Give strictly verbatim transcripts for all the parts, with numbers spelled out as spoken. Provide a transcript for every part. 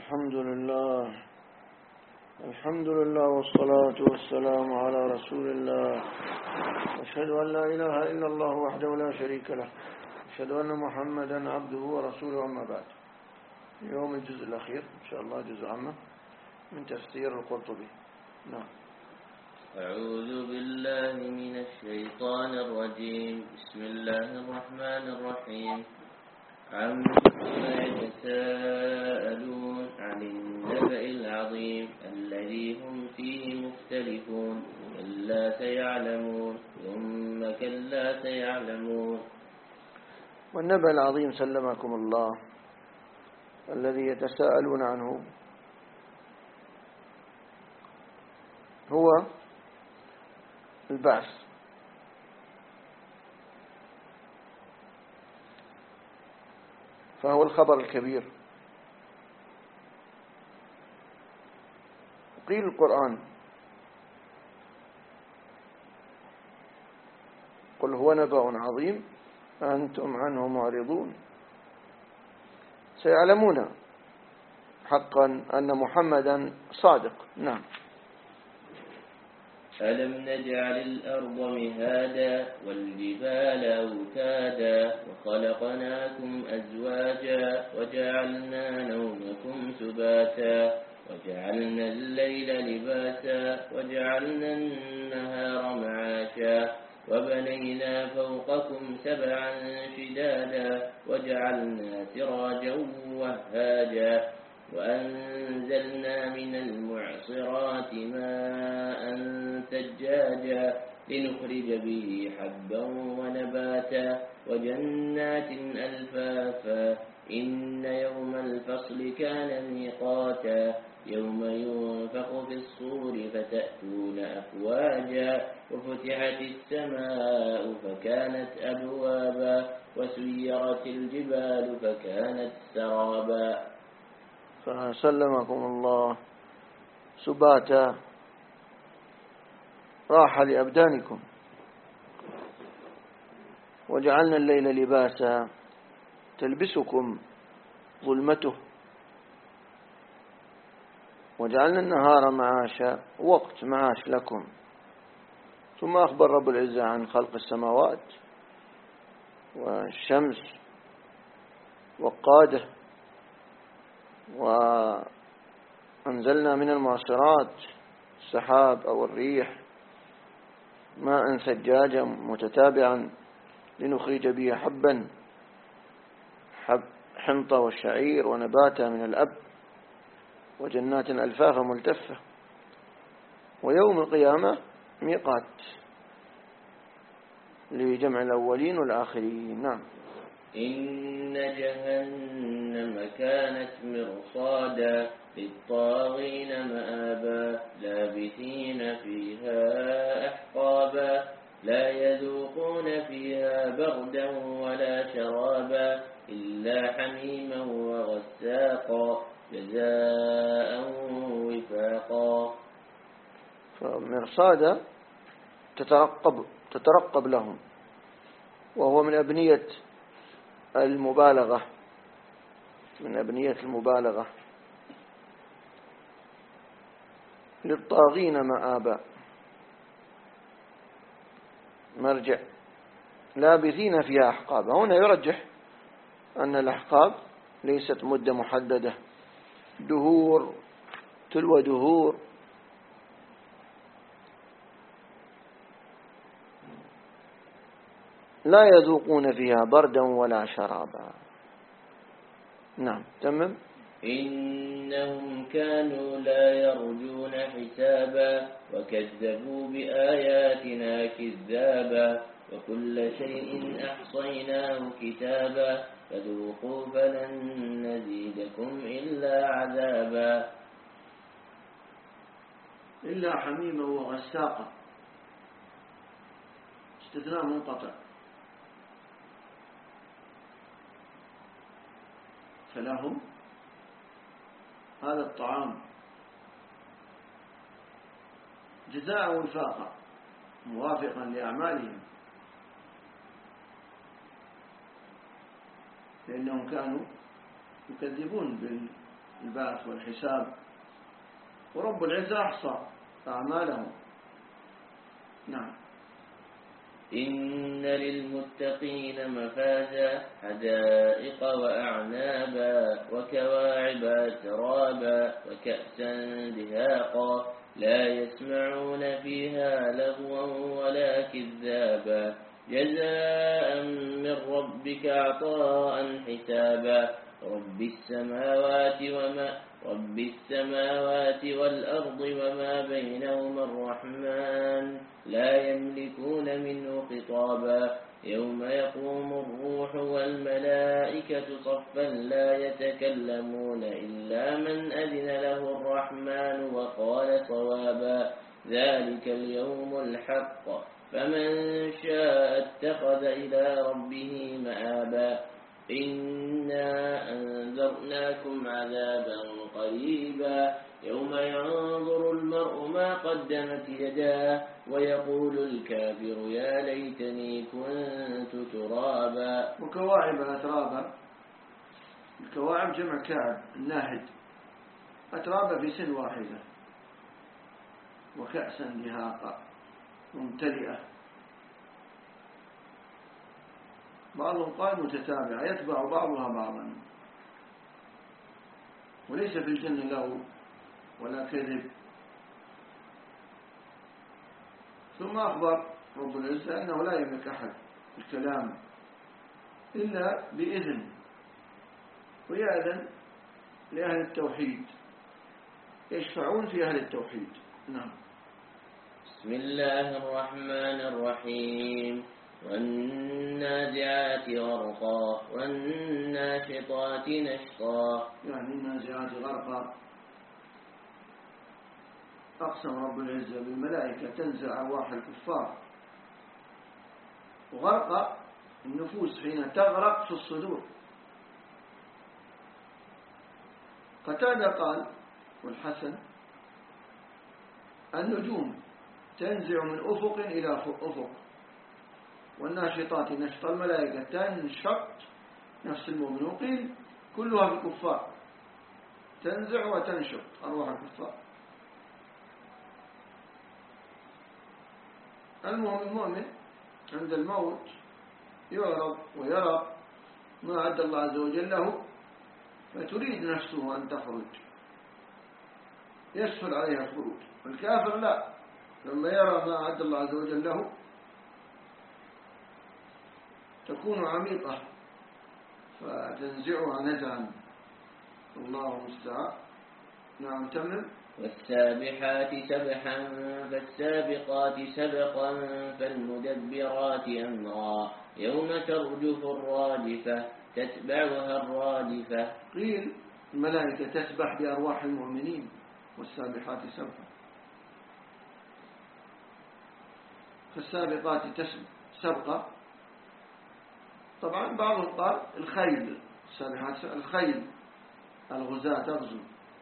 الحمد لله الحمد لله والصلاة والسلام على رسول الله. أشهد أن لا إله إلا الله وحده لا شريك له، أشهد أن محمدا عبده ورسوله. أما بعد، اليوم الجزء الأخير إن شاء الله، جزء عامة من تفسير القرطبي. نعم. أعوذ بالله من الشيطان الرجيم. بسم الله الرحمن الرحيم. عما يتساءلون عن النبأ العظيم الذي هم فيه مختلفون كلا سيعلمون ثم كلا سيعلمون. والنبأ العظيم سلمكم الله الذي يتساءلون عنه هو البعث. فهو الخبر الكبير. قيل القرآن قل هو نبأ عظيم أنتم عنه معرضون. سيعلمون حقا أن محمدا صادق. نعم. ألم نجعل الأرض مهادا والجبال أوتادا وخلقناكم أزواجا وجعلنا نومكم سباتا وجعلنا الليل لباسا وجعلنا النهار معاشا وبنينا فوقكم سبعا شدادا وجعلنا سراجا وهاجا وأنزلنا من المعصرات ماء ثجاجا لنخرج به حبا ونباتا وجنات ألفافا إن يوم الفصل كان ميقاتا يوم ينفخ في الصور فتأتون أفواجا وفتحت السماء فكانت أبوابا وسيرت الجبال فكانت سرابا. فسلمكم الله سباتا راحة لأبدانكم. وجعلنا الليل لباسا تلبسكم ظلمته. وجعلنا النهار معاشا وقت معاش لكم. ثم أخبر رب العزة عن خلق السماوات والشمس والقادة. وأنزلنا من المعصرات السحاب أو الريح ماء ثجاجا متتابعا لنخرج به حبا حب حنطة والشعير ونباتا من الأب وجنات ألفافا ملتفة. ويوم القيامة ميقات لجمع الأولين والآخرين. نعم. إن جهنم كانت مرصادا للطاغين مآبا لابثين فيها أحقابا لا يذوقون فيها بردا ولا شرابا إلا حميما وغساقا جزاء وفاقا. فمرصادا تترقب تترقب لهم، وهو من أبنية المبالغة من أبنية المبالغة. للطاغين مآبا مرجع لابثين فيها أحقابا. هنا يرجح أن الأحقاب ليست مدة محددة، دهور تلو دهور. لا يذوقون فيها بردا ولا شرابا. نعم. تمام. إنهم كانوا لا يرجون حسابا وكذبوا بآياتنا كذابا وكل شيء أحصيناه كتابا فذوقوا فلن نزيدكم إلا عذابا. إلا حميما وغساقا استثناء منقطع. فلهم هذا الطعام جزاء وفاقا موافقا لأعمالهم، لأنهم كانوا يكذبون البعث والحساب، ورب العزة أحصى أعمالهم. نعم. إن للمتقين مفازا حدائق وأعنابا وكواعب أترابا وكأسا دهاقا لا يسمعون فيها لغوا ولا كذابا جزاء من ربك عطاء حسابا رب السماوات وما رب السماوات والأرض وما بينهما الرحمن لا يملكون منه خطابا يوم يقوم الروح والملائكة صفا لا يتكلمون إلا من أذن له الرحمن وقال صوابا ذلك اليوم الحق فمن شاء اتخذ إلى ربه مآبا إنا أنذرناكم عذابا قريبا يوم ينظر المرء ما قدمت يداه ويقول الكافر يا ليتني كنت ترابا. وكواعب أترابا، الكواعب جمع كعب الناهد، أترابا في سن واحدة، وكأسا دهاقا ممتلئة. بعضهم قال متتابعة يتبع بعضها بعضا، وليس في الجنة له ولا كذب. ثم أخبر رب العزة أنه لا يملك أحد الكلام إلا بإذن، ويأذن لأهل التوحيد، يشفعون في أهل التوحيد. نعم. بسم الله الرحمن الرحيم والنازعات غرقا والناشطات نشطا. يعني النازعات غرقا، أقسم رب العزة بالملائكة تنزع أرواح الكفار، وغرق النفوس حين تغرق في الصدور. قتادة قال والحسن النجوم تنزع من أفق إلى أفق، والناشطات نشط الملائكة تنشط نفس المؤمن، وقيل كلها بالكفار تنزع وتنشط أرواح الكفار. المهم المؤمن عند الموت يعرض ويرى ما أعد الله عز وجل له، فتريد نفسه أن تخرج، يسهل عليها الخروج. والكافر لا، لما يرى ما أعد الله عز وجل له تكون عميقة فتنزعها نزعا. الله المستعان. نعم تمام. والسابحات سبحا فالسابقات سبقا فالمدبرات أمرا يوم ترجف الرادفة تتبعها الرادفة. قيل الملائكة تسبح بأرواح المؤمنين، والسابحات سبحا. فالسابقات سبقا، طبعا بعضهم قال الخيل، السابحات الخيل الغزاة تغزو.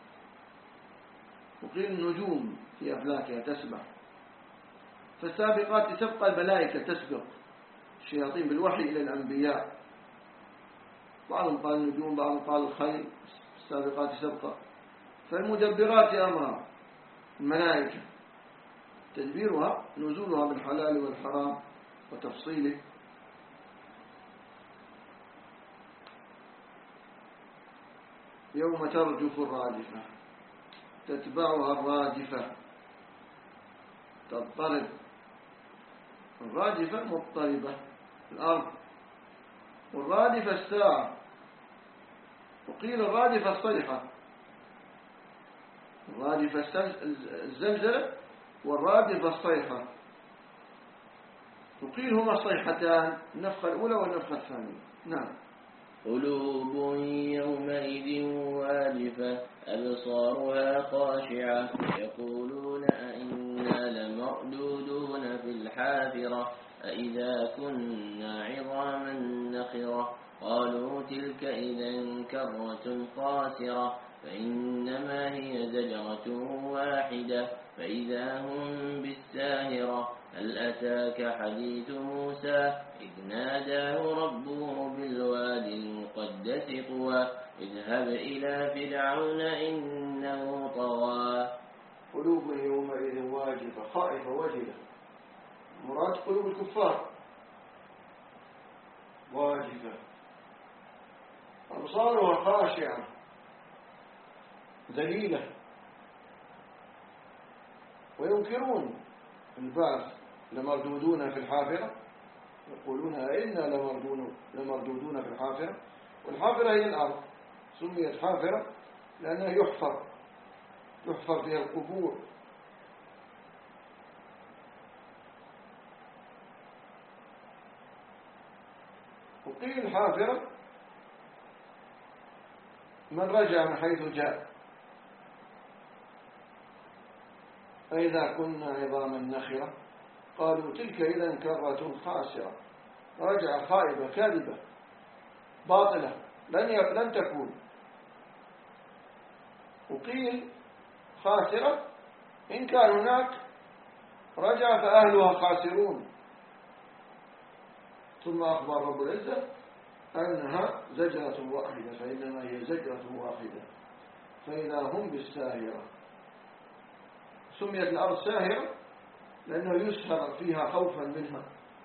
وقيل النجوم في أفلاكها تسبح. فالسابقات سبق الملائكة تسبق الشياطين بالوحي إلى الأنبياء. بعضهم قال النجوم، بعضهم قال الخيل، السابقات سبقا. فالمدبرات أمرا الملائكة، تدبيرها نزولها بالحلال والحرام وتفصيله. يوم ترجف الرادفة تتبعها الرادفة تضطرب. الرادفة مضطربة الأرض، والرادفة الساعة. وقيل الرادفة الصيحة، الرادفة الزلزلة والرادفة الصيحة. وقيل هما الصيحتان، النفخة الأولى والنفخة الثانية. نعم. قلوب يومئذ واجفة أبصارها خاشعة يقولون أئنا لمردودون في الحافرة أئذا كنا عظاما نخرة قالوا تلك إذا كرة خاسرة فإنما هي زجرة واحدة فإذا هم بالساهرة هل أتاك حديث موسى إذ ناداه ربه بالوادي المقدس طوى اذهب إلى فرعون إنه طغى. قلوب يومئذ واجفة خائفة وجلة، مراد قلوب الكفار واجفة، أبصارها خاشعة ذليلة، وينكرون البعث، لمردودون في الحافرة، يقولون أئنا لمردودون لمردودون في الحافرة. والحافرة هي الأرض، سميت حافرة لأنها يحفر يحفر فيها القبور. وقيل حافرة من رجع من حيث جاء، فإذا كنا عظاما نخرة قالوا تلك إذا كرة خاسرة، رجع خائبة كاذبة باطلة لن لن تكون. وقيل خاسرة إن كان هناك رجع فأهلها خاسرون. ثم أخبر رب العزة أنها زجرة واحدة، فإنما هي زجرة واحدة فإذا هم بالساهرة. سميت الأرض ساهرة لأنه يسهر فيها خوفا منها.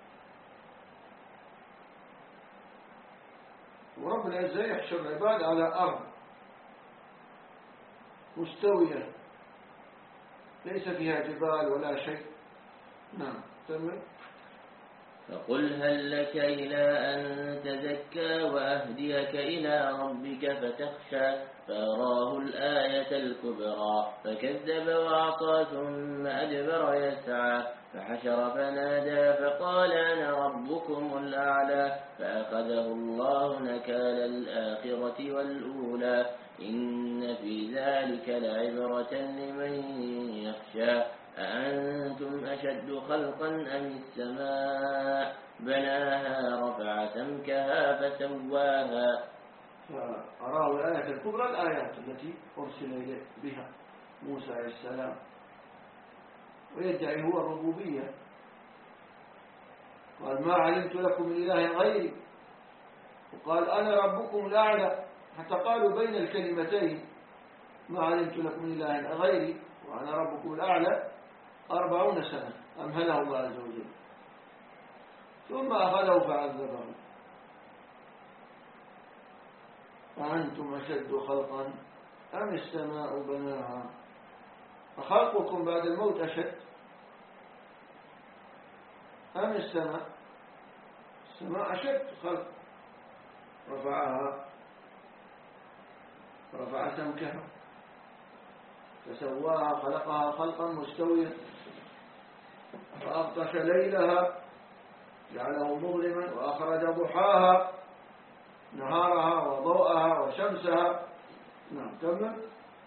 ورب العزة يحشر العباد على أرض مستوية ليس فيها جبال ولا شيء. نعم تمام. فقل هل لك إلى أن تزكى وأهديك إلى ربك فتخشى فأراه الآية الكبرى فكذب وعصى ثم أدبر يسعى فحشر فنادى فقال أنا ربكم الأعلى فأخذه الله نكال الآخرة والأولى إن في ذلك لعبرة لمن يخشى أأنتم أشد خلقا أم السماء بناها رفع سمكها فسواها. فأراه الآية الكبرى، الآيات التي أرسل إليه بها موسى عليه السلام، ويدعي هو الربوبية. قال ما علمت لكم من إله غيري، وقال أنا ربكم الأعلى، حتى قالوا بين الكلمتين ما علمت لكم من إله غيري وأنا ربكم الأعلى أربعون سنة أمهله الله عز وجل، ثم أخذه فعذبه. أأنتم أشد خلقا أم السماء بناها. فخلقكم بعد الموت أشد أم السماء؟ السماء أشد خلق، رفعها رفع سمكها فسواها خلقها خلقا مستويا فأغطش ليلها جعله مظلما وأخرج ضحاها نهارها وضوءها وشمسها. نعم كمل.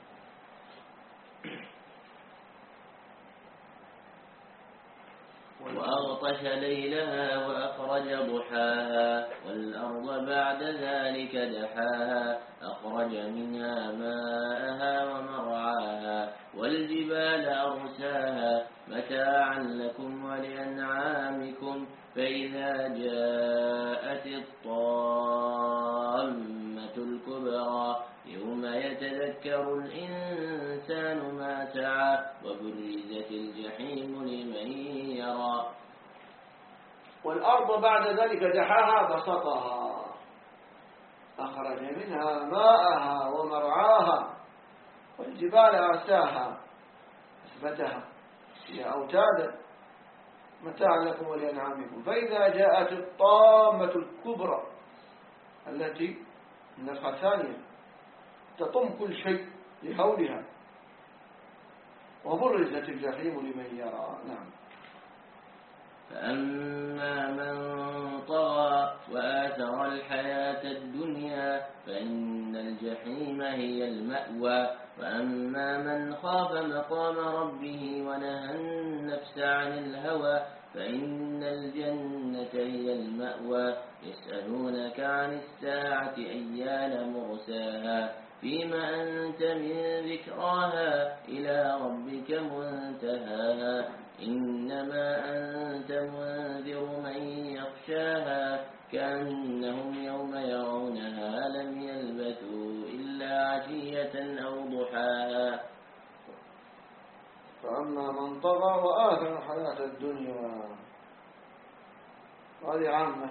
وأغطش ليلها وأخرج ضحاها والأرض بعد ذلك دحاها أخرج منها ماءها ومرعاها والجبال أرساها متاعا لكم ولأنعامكم فإذا جاءت الطامة الكبرى يوم يتذكر الإنسان ما سعى وبرزت الجحيم لمن يرى. والأرض بعد ذلك دحاها بسطها أخرج منها ماءها ومرعاها والجبال أرساها أثبتها هي أوتادا متاعا لكم ولأنعامكم فإذا جاءت الطامة الكبرى التي النفخة الثانية تطم كل شيء لهولها وبرزت الجحيم لمن يرى. نعم. فأما من طغى وآثر الحياة الدنيا فإن الجحيم هي المأوى وأما من خاف مقام ربه ونهى النفس عن الهوى فإن الجنة هي المأوى يسألونك عن الساعة أيان مرساها فيما أنت من ذكراها إلى ربك منتهاها إنما أنت منذر من يخشاها كأنهم يوم يرونها لم يلبثوا إلا عشية أو ضحاها. فأما من طغى وآثر الحياة الدنيا، هذه عامة،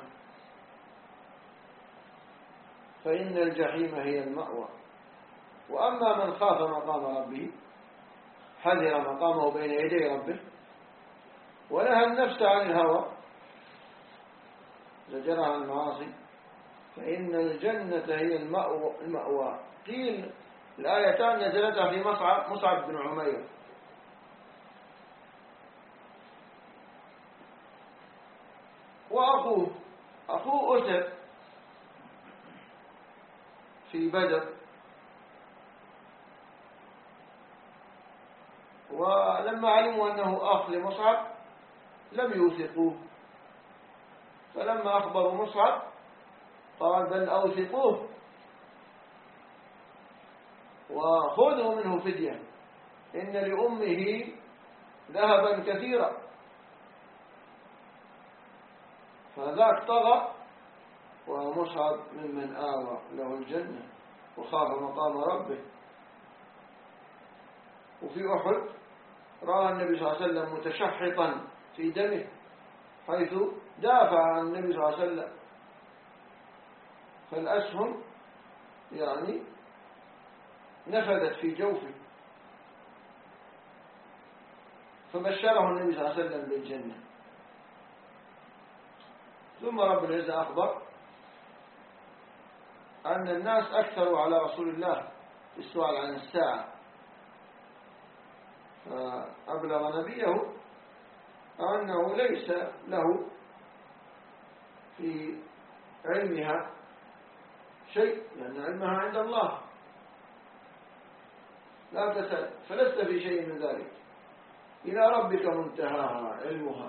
فإن الجحيم هي المأوى. وأما من خاف مقام ربه، حذر مقامه بين يدي ربه، ونهى النفس عن الهوى، زجرها عن المعاصي، فإن الجنة هي المأوى, المأوى. قيل الآيتان نزلتا في مصعب, مصعب بن عمير، وأخوه أخوه أسر في بدر، ولما علموا أنه أخ لمصعب لم يوثقوه، فلما أخبروا مصعب قال بل أوثقوه وخذوا منه فدية، إن لأمه ذهبا كثيرا. فذاك طغى، ومصعب ممن آوى له الجنة وخاف مقام ربه. وفي أحد رأى النبي صلى الله عليه وسلم متشحطا في دمه، حيث دافع عن النبي صلى الله عليه وسلم، فالأسهم يعني نفذت في جوفه، فبشره النبي صلى الله عليه وسلم بالجنة. ثم رب العزة أخبر أن الناس أكثروا على رسول الله في السؤال عن الساعة، فأبلغ نبيه أنه ليس له في علمها شيء، لأن علمها عند الله، لا تسأل، فلست في شيء من ذلك، إلى ربك منتهاها علمها.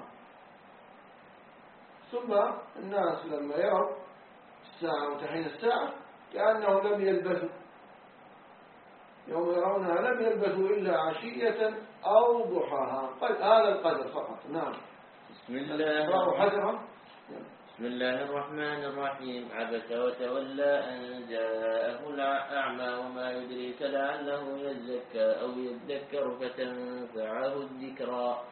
ثم الناس لما يروا الساعة وتحين الساعة كأنه لم يلبثوا، يوم يرونها لم يلبثوا إلا عشية أو ضحاها، هذا القدر فقط. نعم. بسم الله حذرا. بسم الله الرحمن الرحيم. عبس وتولى أن جاءه الأعمى وما يدريك لعله يزكى أو يذكر فتنفعه الذكرى.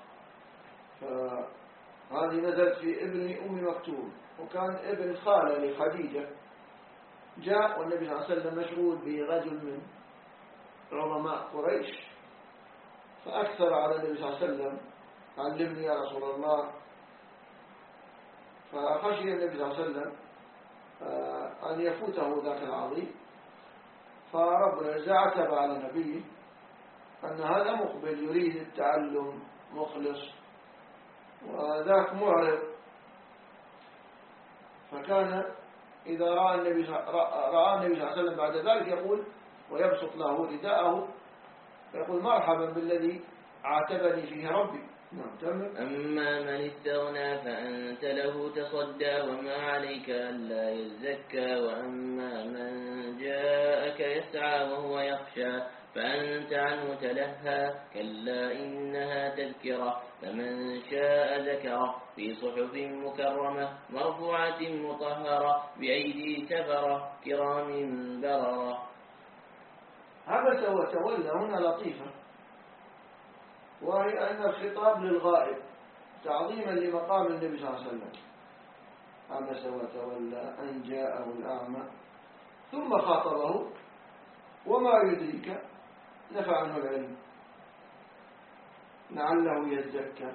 فهذه نزلت في ابن أم مكتوم، وكان ابن خالة لخديجة. جاء والنبي صلى الله عليه وسلم مشغول برجل من عظماء قريش، فأكثر على النبي صلى الله عليه وسلم علمني يا رسول الله، فخشي النبي صلى الله عليه وسلم أن يفوته ذاك العظيم، فرب العزة عتب على نبيه أن هذا مقبل يريد التعلم مخلص، وذاك معرض. فكان إذا رأى النبي رأى النبي صلى الله عليه وسلم بعد ذلك يقول ويبسط له رداءه يقول مرحبا بالذي عاتبني فيه ربي. أما من استغنى فأنت له تصدى وما عليك ألا يزكى، وأما من جاءك يسعى وهو يخشى فأنت عنه تلهى، كلا إنها تذكرة فمن شاء ذكره في صحف مكرمة مرفوعة مطهرة بأيدي سفرة كرام بررة. عبس وتولى هنا لطيفة، وهي أن الخطاب للغائب تعظيما لمقام النبي صلى الله عليه وسلم. عبس وتولى أن جاءه الأعمى، ثم خاطبه وما يدريك، نفع عنه العلم لعله يزكى.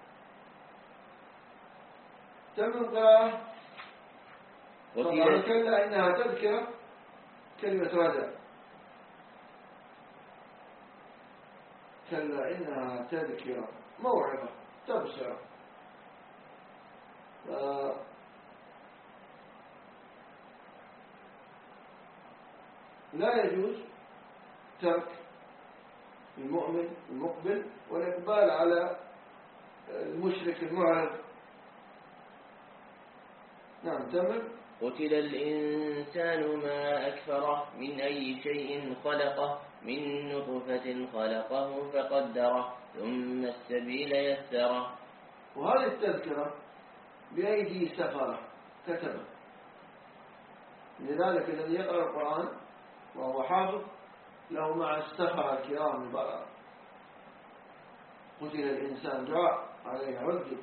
تم القراءة. طبعا كلا إنها تذكرة، كلمة هذا كلا إنها تذكرة موعظة تبصرة. لا يجوز ترك المؤمن المقبل والإقبال على المشرك المعرض. نعم تمام. قتل الإنسان ما أكفره من أي شيء خلقه من نطفة خلقه فقدره ثم السبيل يسره. وهذه التذكرة بأيدي سفرة كتبه، لذلك الذي يقرأ القرآن وهو حافظ له مع السفرة الكرام البررة. قتل الإنسان دعاء عليه عذب،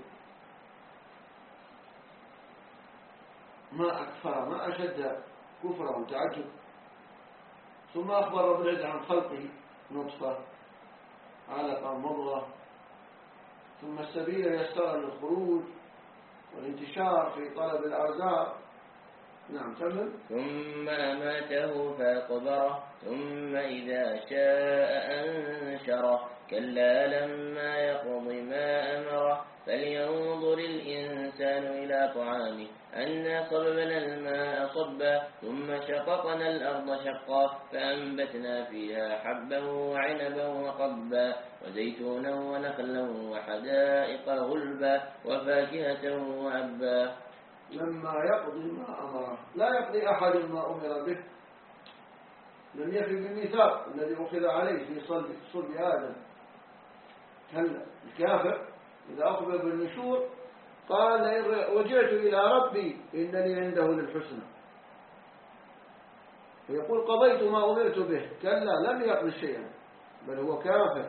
ما أكفر ما أشد كفره وتعجب. ثم أخبر رب العزة عن خلقه نطفة علقة مضغة، ثم السبيل يسر للخروج والانتشار في طلب الأرزاق. نعم كمل. ثم أماته فأقبره ثم إذا شاء أنشره كلا لما يقض ما أمره فلينظر الإنسان إلى طعامه أنا صببنا الماء صبا ثم شققنا الأرض شقا فأنبتنا فيها حبا وعنبا وقبا وزيتونا ونخلا وحدائق غلبا وفاكهة وأبا. لما يقضي ما أمره، لا يقضي أحد ما أمر به، لم يفي بالميثاق الذي أخذ عليه في صلب صلب آدم. كلا الكافر إذا أقبل بالنشور قال لئن رجعت إلى ربي إن لي عنده للحسنى، فيقول قضيت ما أمرت به. كلا لم يقضي شيئا بل هو كافر.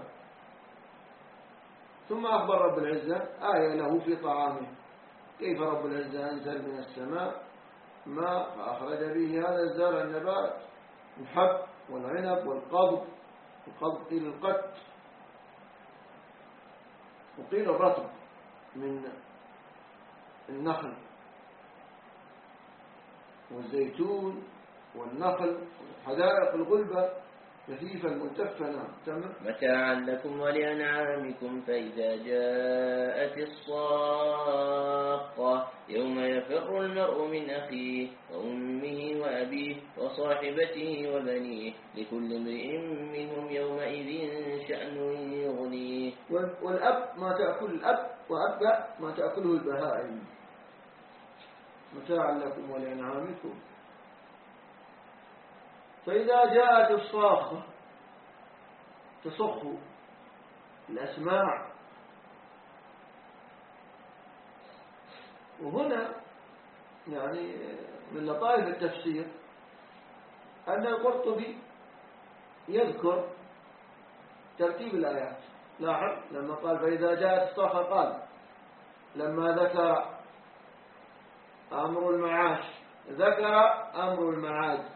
ثم أخبر رب العزة آية له في طعامه، كيف رب العزة أنزل من السماء ماء فأخرج به هذا الزرع النبات الحب والعنب والقضب. القضب قيل القت وقيل الرطب من النخل، والزيتون والنخل حدائق الغلبة كثيفا ملتفة. نعم تمام. متاعا لكم ولأنعامكم فإذا جاءت الصاخة يوم يفر المرء من أخيه وأمه وأبيه وصاحبته وبنيه لكل امرئ منهم يومئذ شأن يغنيه. والأب ما تأكل الأب وأبدأ ما تأكله البهائم. متاعا لكم ولأنعامكم. فإذا جاءت الصاخة تصخ الأسماع. وهنا يعني من لطائف التفسير أن القرطبي يذكر ترتيب الآيات. لاحظ لما قال فإذا جاءت الصاخة قال لما ذكر أمر المعاش ذكر أمر المعاد،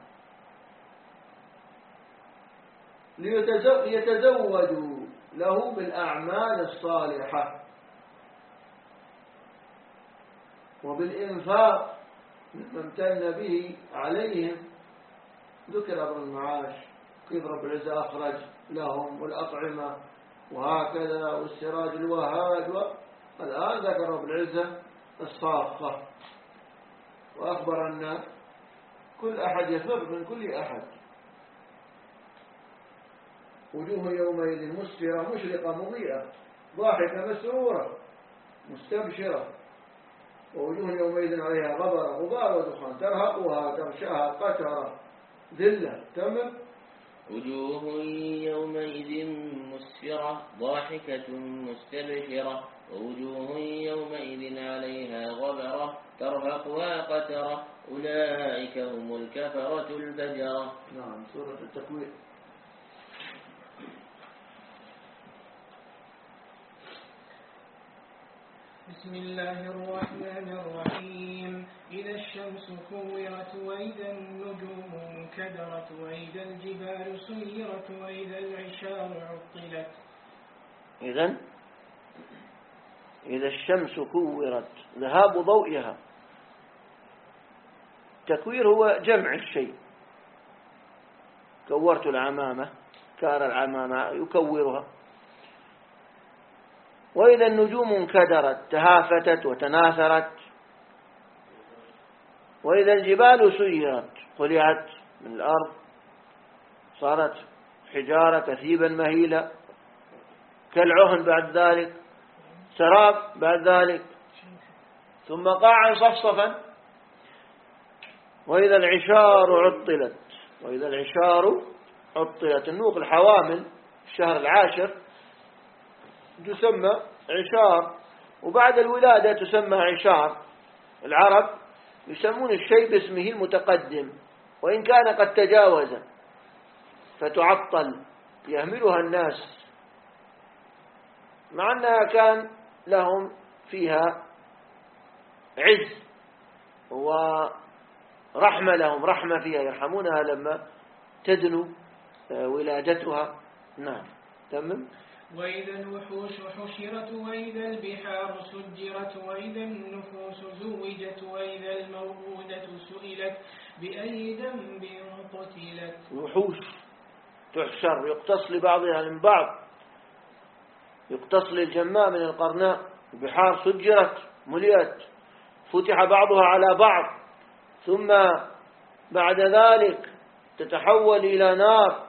ليتزودوا له بالأعمال الصالحة وبالإنفاق مما امتن به عليهم. ذكر أمر المعاش كيف رب العزة أخرج لهم والأطعمة وهكذا والسراج الوهاج. والآن ذكر رب العزة الصاخة وأخبر أن كل أحد يفر من كل أحد. وجوه يومئذ مسفرة مشرقة مضيئة ضاحكة مسرورة مستبشرة، ووجوه يومئذ عليها غبرة غبار ودخان ترهقها تغشاها قترة ذلة. تمام. وجوه يومئذ مسفرة ضاحكة مستبشرة ووجوه يومئذ عليها غبرة ترهقها قترة أولئك هم الكفرة الفجرة. نعم سورة التكوير. بسم الله الرحمن الرحيم. إذا الشمس كورت وإذا النجوم انكدرت وإذا الجبال سيرت وإذا العشار عطلت. إذن إذا الشمس كورت ذهاب ضوئها. التكوير هو جمع الشيء. كورت العمامة كار العمامة يكورها. وإذا النجوم انكدرت تهافتت وتناثرت. وإذا الجبال سيرت خلعت من الأرض صارت حجارة كثيبا مهيلة كالعهن، بعد ذلك سراب، بعد ذلك ثم قاعا صفصفا. وإذا العشار عطلت وإذا العشار عطلت. النوق الحوامل الشهر العاشر تسمى عشار، وبعد الولادة تسمى عشار. العرب يسمون الشيء باسمه المتقدم وإن كان قد تجاوز، فتعطل يهملها الناس مع أنها كان لهم فيها عز ورحمة، لهم رحمة فيها يرحمونها لما تدنو ولادتها. نعم تمام. وإذا الوحوش حشرت وإذا البحار سجرت وإذا النفوس زوجت وإذا الموءودة سئلت بأي ذنب قتلت. الوحوش تحشر يقتص لبعضها من بعض، يقتص للجماء من القرناء. البحار سجرت ملئت، فتح بعضها على بعض، ثم بعد ذلك تتحول إلى نار،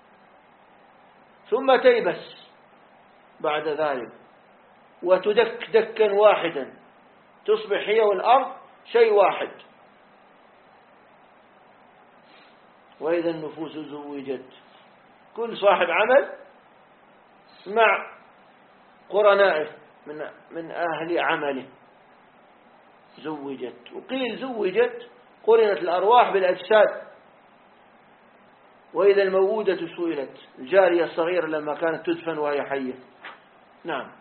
ثم تيبس بعد ذلك وتدك دكا واحدا، تصبح هي والأرض شيء واحد. وإذا النفوس زوجت، كل صاحب عمل مع قرنائه من من أهل عمله زوجت. وقيل زوجت قرنت الأرواح بالأجساد. وإذا الموءودة سئلت، الجارية الصغيرة لما كانت تدفن وهي حية. نعم.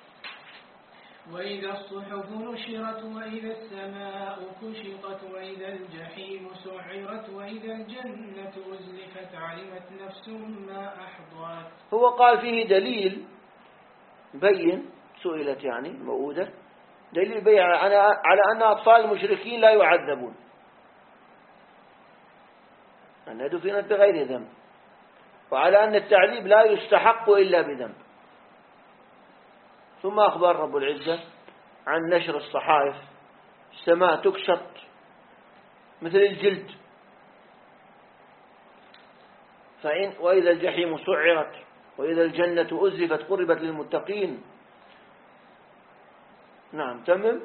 وإذا الصحف نشرت وإذا السماء كشطت وإذا الجحيم سعرت وإذا الجنة أزلفت علمت نفس ما أحضرت. هو قال فيه دليل بين، سئلت يعني موءودة، دليل بين على أن أطفال المشركين لا يعذبون، أنها دفنت بغير ذنب، وعلى أن التعذيب لا يستحق إلا بذنب. ثم أخبر رب العزة عن نشر الصحائف، السماء تكشط مثل الجلد، فإن وإذا الجحيم سعرت وإذا الجنة أزلفت قربت للمتقين. نعم تمام.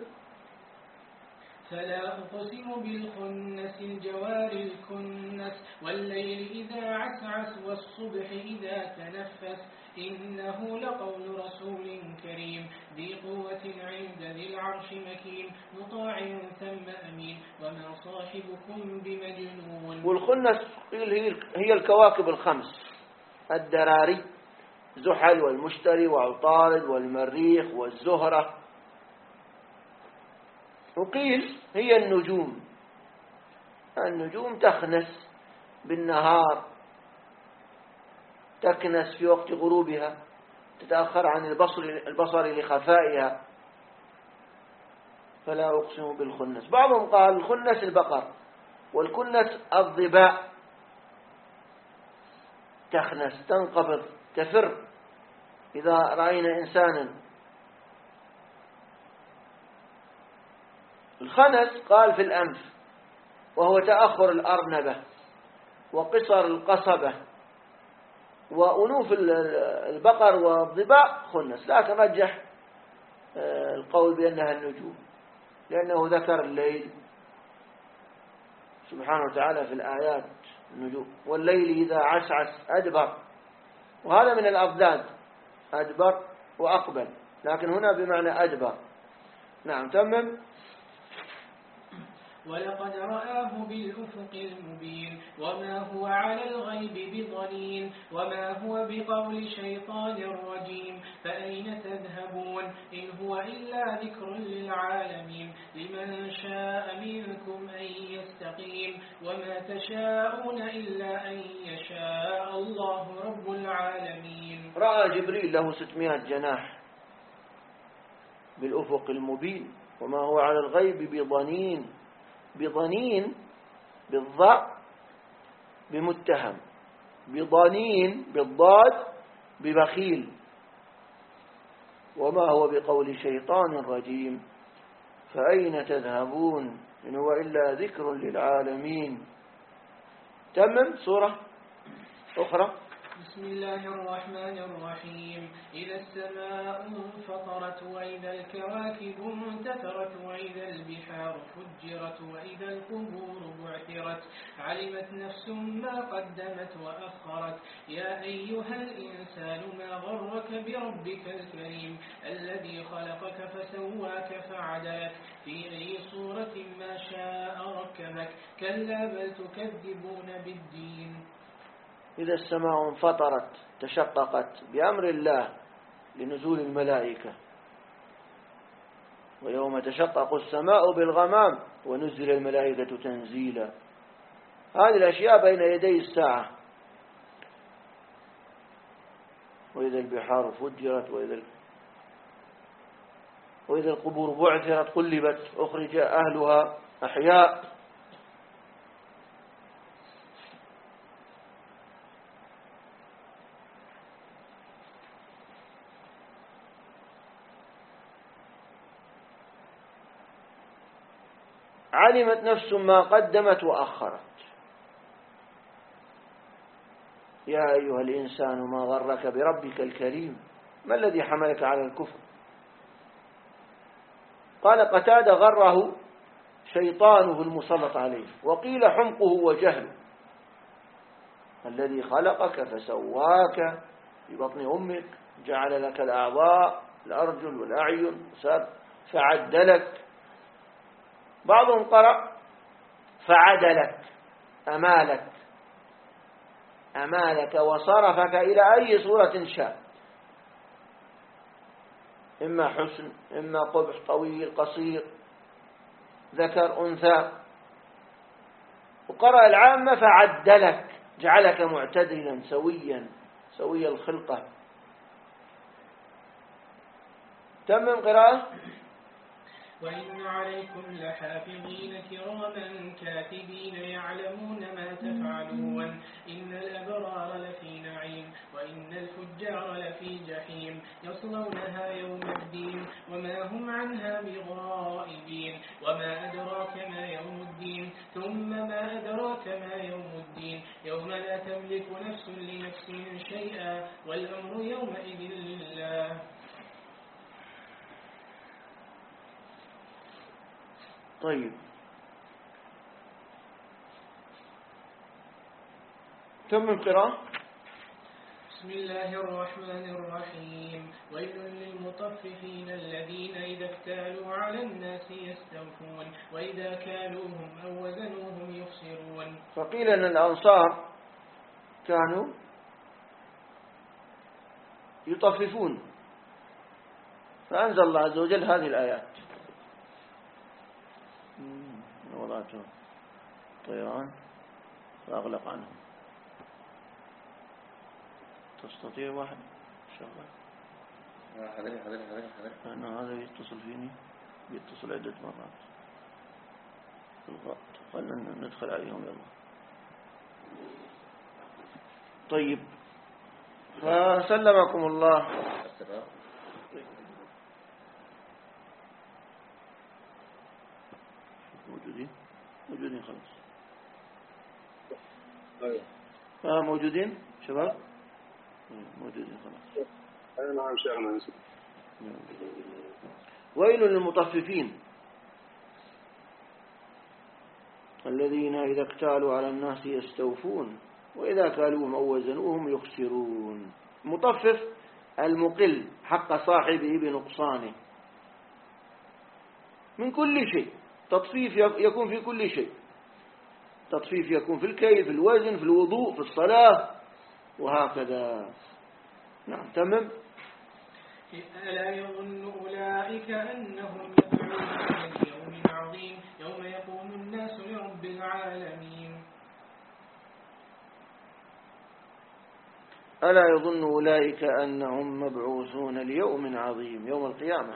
فلا أقسم بالخنس الجوار الكنس والليل إذا عسعس والصبح إذا تنفس إنه لقول رسول كريم ذي قوة عند ذي العرش مكين مطاع ثم أمين وما صاحبكم بمجنون. والخنس هي الكواكب الخمس: الدراري زحل والمشتري وعطارد والمريخ والزهرة. وقيل هي النجوم. النجوم تخنس بالنهار، تكنس في وقت غروبها، تتأخر عن البصر البصر لخفائها. فلا أقسم بالخنس. بعضهم قال الخنس البقر، والكنس الضباء، تخنس تنقبض تفر إذا رأينا إنسانا. الخنس قال في الأنف، وهو تأخر الأرنبة وقصر القصبة، وأنوف البقر والضباء خنس. لكن رجح القول بأنها النجوم، لأنه ذكر الليل سبحانه وتعالى في الآيات النجوم. والليل إذا عسعس أدبر، وهذا من الأضداد، أدبر وأقبل، لكن هنا بمعنى أدبر. نعم تمام. ولقد رآه بالأفق المبين وما هو على الغيب بضنين وما هو بقول شيطان رجيم فأين تذهبون إن هو إلا ذكر للعالمين لمن شاء منكم أن يستقيم وما تشاءون إلا أن يشاء الله رب العالمين. رأى جبريل له ستمائة جناح بالأفق المبين وما هو على الغيب بضنين. بضنين بالضاء بمتهم، بضنين بالضاد ببخيل. وما هو بقول شيطان رجيم فأين تذهبون إن هو إلا ذكر للعالمين. تمم. سورة أخرى. بسم الله الرحمن الرحيم. إذا السماء انفطرت وإذا الكواكب انتثرت وإذا البحار فجرت وإذا القبور بعثرت علمت نفس ما قدمت وأخرت. يا أيها الإنسان ما غرك بربك الكريم الذي خلقك فسواك فعدلك في أي صورة ما شاء ركبك كلا بل تكذبون بالدين. إذا السماء انفطرت تشققت بأمر الله لنزول الملائكة، ويوم تشقق السماء بالغمام ونزل الملائكة تنزيلا. هذه الأشياء بين يدي الساعة. وإذا البحار فجرت وإذا وإذا القبور بعثرت قلبت أخرج أهلها أحياء. علمت نفس ما قدمت وأخرت. يا أيها الإنسان ما غرك بربك الكريم ما الذي حملك على الكفر؟ قال قتادة غره شيطانه المسلط عليه، وقيل حمقه وجهله. الذي خلقك فسواك في بطن أمك جعل لك الأعضاء الأرجل والأعين فعدلك. بعضهم قرأ فعدلك أمالك أمالك وصرفك إلى أي صورة شاء، إما حسن إما قبح طويل قصير ذكر أنثى. وقرأ العامة فعدلك جعلك معتدلا سويا سوي الخلقة. تمم قراءة. وإن عليكم لحافظين كراما كاتبين يعلمون ما تفعلون إن الأبرار لفي نعيم وإن الفجار لفي جحيم يصلونها يوم الدين وما هم عنها بغائبين. وما أدراك ما يوم الدين ثم ما أدراك ما يوم الدين يوم لا تملك نفس لنفس شيئا والأمر يومئذ لله. طيب تم القراءة. بسم الله الرحمن الرحيم. ويل للمطففين الذين إذا اكتالوا على الناس يستوفون وإذا كالوهم أو وزنوهم يخسرون. فقيل أن الأنصار كانوا يطففون، فأنزل الله عز وجل هذه الآيات. وضعته طيران فأغلق عنهم. تستطيع واحد شغل حضري حضري حضري حضري لأنه هذا يتصل فيني يتصل عدة مرات. خلنا ندخل عليهم يلا. طيب فسلمكم الله. موجودين موجودين خلاص. آه موجودين شباب موجودين خلاص. نعم شيخنا. ويل للمطففين الذين إذا اكتالوا على الناس يستوفون وإذا كالوهم أو وزنوهم يخسرون. مطفف المقل حق صاحبه بنقصانه من كل شيء. تطفيف يكون في كل شيء. تطفيف يكون في الكيل في الوزن في الوضوء في الصلاة وهكذا. نعم تمام. ألا يظن أولئك أنهم يدعون ليوم عظيم يوم يقوم الناس لرب العالمين. ألا يظن أولئك أنهم مبعوثون ليوم عظيم يوم القيامة.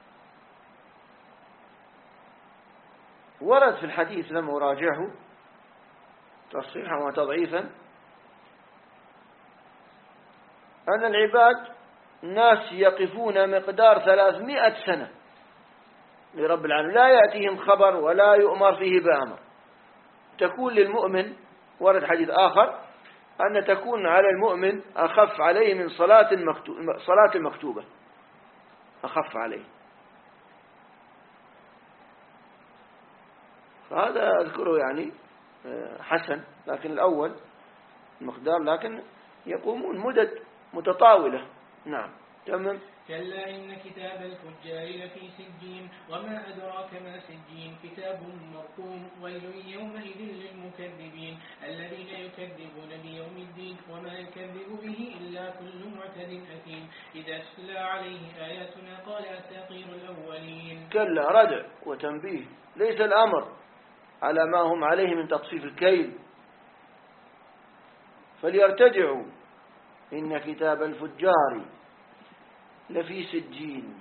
ورد في الحديث لم أراجعه تصحيحا وتضعيفا أن العباد ناس يقفون مقدار ثلاثمائة سنة لرب العالمين لا يأتيهم خبر ولا يؤمر فيه بأمر. تكون للمؤمن ورد حديث آخر أن تكون على المؤمن أخف عليه من صلاة المكتوبة صلاة المكتوبة أخف عليه. فهذا أذكره يعني حسن، لكن الأول المقدار، لكن يقومون مدد متطاولة. نعم تمام. كلا إن كتاب الفجار لفي سجين وما أدراك ما سجين كتاب مرقوم ويل يومئذ للمكذبين الذين يكذبون بيوم الدين وما يكذب به إلا كل معتد أثيم إذا تتلى عليه آياتنا قال أساطير الأولين. كلا ردع وتنبيه، ليس الأمر على ما هم عليه من تطفيف الكيل، فليرتجعوا إن كتاب الفجار لفي سجين،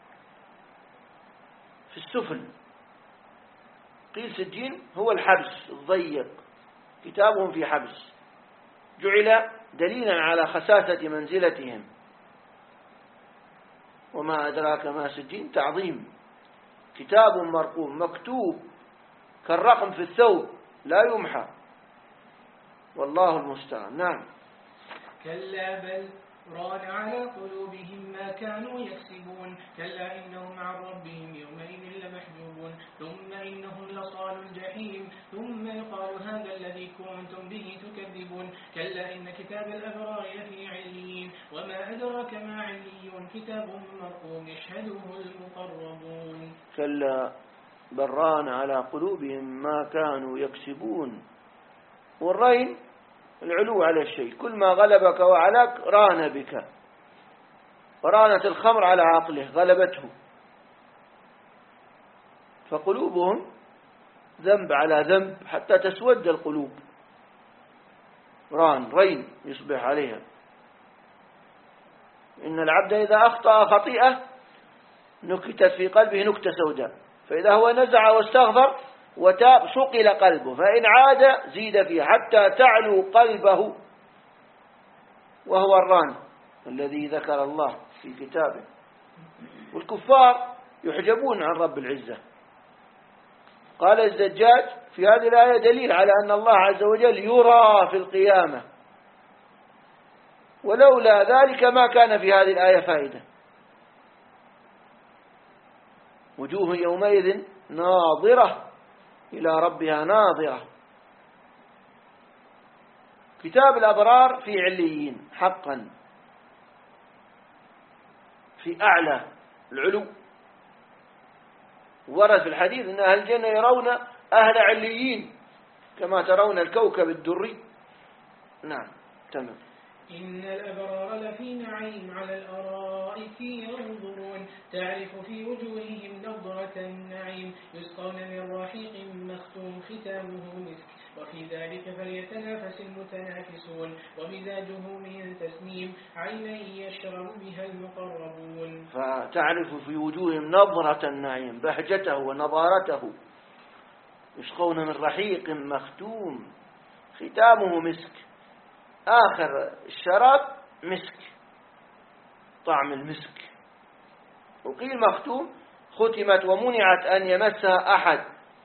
في السفل. قيل سجين هو الحبس الضيق، كتابهم في حبس، جعل دليلا على خساسة منزلتهم. وما أدراك ما سجين تعظيم، كتاب مرقوم مكتوب كالرقم في الثوب لا يمحى، والله المستعان. نعم. كلا بل ران على قلوبهم ما كانوا يكسبون كلا إنهم عن ربهم يومئذ لمحجوبون ثم إنهم لصال الجحيم ثم يقال هذا الذي كنتم به تكذبون كلا إن كتاب الأبرار لفي عليين وما أدراك ما عليون كتاب مرقوم يشهده المقربون. كلا بل ران على قلوبهم ما كانوا يكسبون. والرين العلو على الشيء، كل ما غلبك وعلاك ران بك، ورانت الخمر على عقله غلبته، فقلوبهم ذنب على ذنب حتى تسود القلوب، ران رين يصبح عليها. إن العبد إذا أخطأ خطيئة نكتت في قلبه نكتة سوداء، فإذا هو نزع واستغفر وتاب صقل قلبه، فإن عاد زيد فيه حتى تعلو قلبه، وهو الران الذي ذكر الله في كتابه. والكفار يحجبون عن رب العزة. قال الزجاج في هذه الآية دليل على أن الله عز وجل يرى في القيامة، ولولا ذلك ما كان في هذه الآية فائدة. وجوه يومئذ ناظرة إلى ربها ناظرة. كتاب الأبرار في عليين حقا، في أعلى العلو. ورد في الحديث أن أهل الجنة يرون أهل عليين كما ترون الكوكب الدري. نعم تمام. إن الأبرار لفي نعيم على الأرائك ينظرون تعرف في وجوههم نظرة النعيم يسقون من رحيق مختوم ختامه مسك وفي ذلك فليتنافس المتنافسون ومزاجه من تسنيم عينا يشرب بها المقربون. فتعرف في وجوههم نظرة النعيم بهجته ونضارته. يسقون من رحيق مختوم ختامه مسك، آخر الشراب مسك، طعم المسك. وقيل مختوم ختمت ومنعت أن يمسها أحد.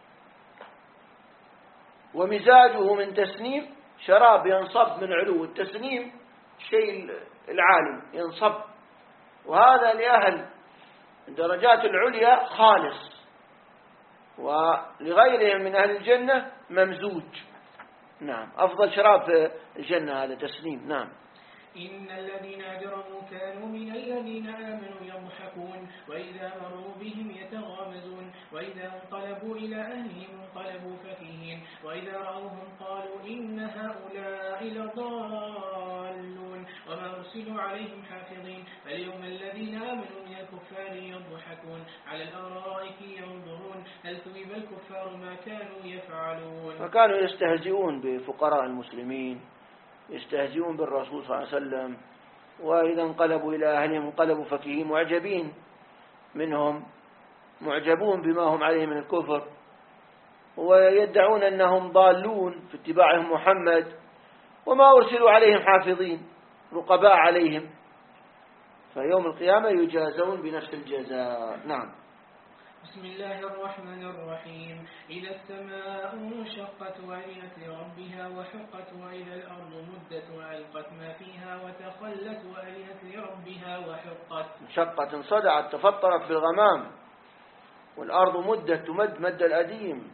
ومزاجه من تسنيم شراب ينصب من علو، التسنيم شيء العالي ينصب، وهذا لأهل الدرجات العليا خالص، ولغيرهم من أهل الجنة ممزوج. نعم أفضل شراب في الجنة هذا تسنيم. نعم. إن الذين أجرموا كانوا من الذين آمنوا يضحكون وإذا مروا بهم يتغامزون وإذا انقلبوا إلى أهلهم انقلبوا فكهين وإذا رأوهم قالوا إن هؤلاء لضالون وما أرسلوا عليهم حافظين فاليوم الذين آمنوا من الكفار يضحكون على الأرائك ينظرون هل ثوب الكفار ما كانوا يفعلون. فكانوا يستهزئون بفقراء المسلمين، يستهزئون بالرسول صلى الله عليه وسلم، وإذا انقلبوا إلى أهلهم انقلبوا فكهين معجبين منهم، معجبون بما هم عليه من الكفر، ويدعون أنهم ضالون في اتباعهم محمد وما أرسلوا عليهم حافظين رقباء عليهم، فيوم القيامة يجازون بنفس الجزاء. نعم. بسم الله الرحمن الرحيم. إذا السماء انشقت وأذنت لربها وحقت وإذا الأرض مدت وألقت ما فيها وتخلت وأذنت لربها وحقت. انشقت انصدعت تفطرت بالغمام، والأرض مدت تمد مد الأديم،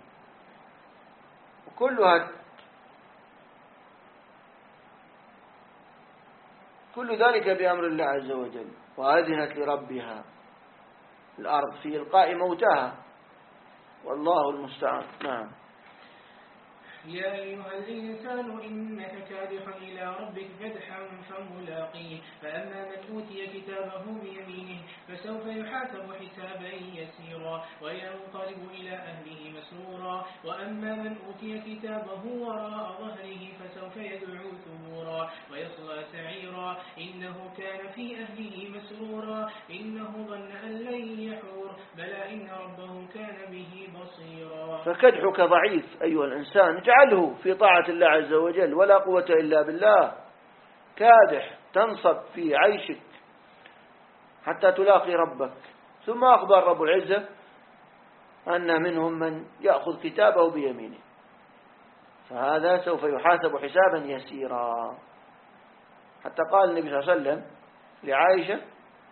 وكلها كل ذلك بأمر الله عز وجل. وأذنت لربها الأرض في إلقاء موتها، والله المستعان. نعم. يا أيها الإنسان إنك كادح إلى ربك كدحا فملاقيه، فأما من أوتي كتابه بيمينه فسوف يحاسب حسابا يسيرا وينقلب إلى أهله مسرورا، وأما من أوتي كتابه وراء ظهره فسوف يدعو ثبورا ويصلى سعيرا إنه كان في أهله مسرورا إنه ظن أن لن يحور بلى إن ربه كان به بصيرا. فكدحك ضعيف أيها الإنسان، اجعله في طاعة الله عز وجل، ولا قوة إلا بالله. كادح تنصب في عيشك حتى تلاقي ربك. ثم أخبر رب العزة أن منهم من يأخذ كتابه بيمينه، فهذا سوف يحاسب حسابا يسيرا. حتى قال النبي صلى الله عليه وسلم لعائشة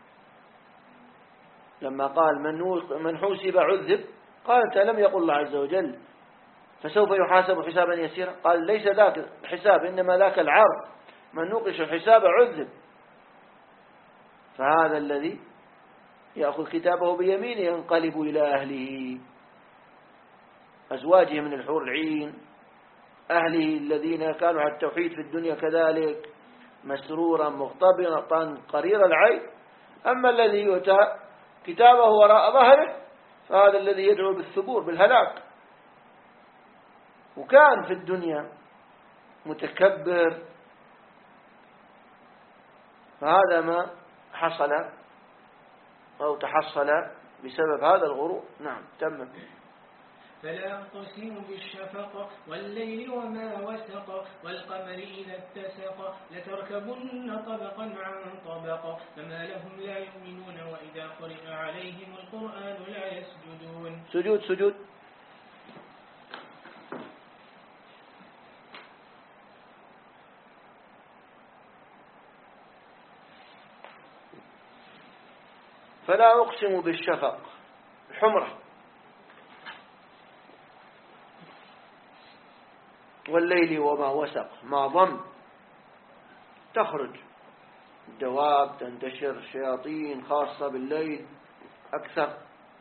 لما قال من حوسب عذب، قالت لم يقل الله عز وجل فسوف يحاسب حسابا يسيرا؟ قال ليس ذاك الحساب، إنما ذاك العرض، من نوقش الحساب عذب. فهذا الذي يأخذ كتابه بيمينه ينقلب إلى أهله، أزواجه من الحور العين، أهله الذين كانوا على التوحيد في الدنيا كذلك، مسرورا مغتبطا قرير العين. أما الذي يؤتى كتابه وراء ظهره فهذا الذي يدعو بالثبور بالهلاك، وكان في الدنيا متكبر، فهذا ما حصل أو تحصل بسبب هذا الغرور. نعم تمام. فلا أقسم بالشفق والليل وما وسق والقمر إذا اتسق لتركبن طبقا عن طبق فما لهم لا يؤمنون وإذا قرئ عليهم القرآن لا يسجدون. سجود سجود. فلا أقسم بالشفق الحمرة، والليل وما وسق ما ضم، تخرج الدواب تنتشر، الشياطين خاصة بالليل أكثر.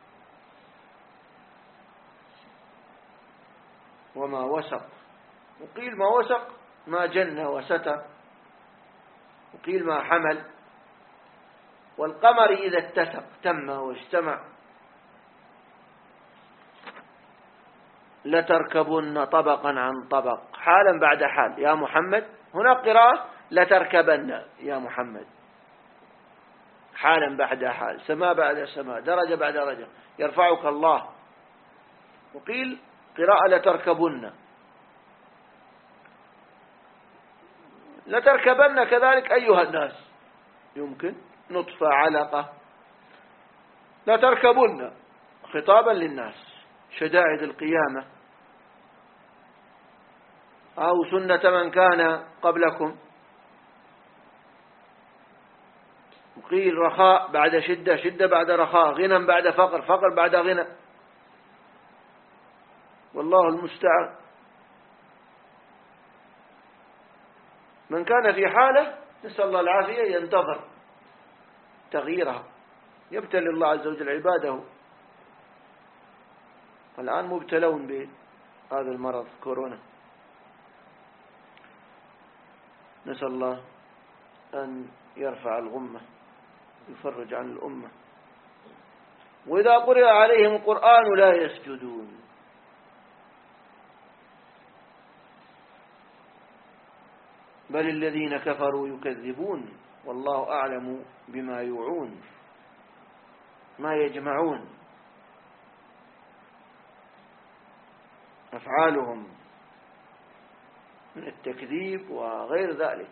وما وسق، وقيل ما وسق ما جن وستر، وقيل ما حمل. والقمر إذا اتسق تم واجتمع. لتركبن طبقا عن طبق حالا بعد حال يا محمد. هنا قراءة لتركبن يا محمد، حالا بعد حال، سماء بعد سماء، درجة بعد درجة يرفعك الله. وقيل قراءة لتركبن. لتركبن كذلك أيها الناس، يمكن نطفة علقة. لتركبن خطابا للناس، شدائد القيامة أو سنة من كان قبلكم. وقيل رخاء بعد شدة، شدة بعد رخاء، غنى بعد فقر، فقر بعد غنى، والله المستعان. من كان في حالة نسأل الله العافية ينتظر تغييرها، يبتلي الله عز وجل عباده. الآن مبتلون بهذا المرض كورونا، نسأل الله أن يرفع الغمة يفرج عن الأمة. وإذا قرئ عليهم القرآن لا يسجدون. بل الذين كفروا يكذبون والله أعلم بما يوعون. ما يجمعون أفعالهم من التكذيب وغير ذلك.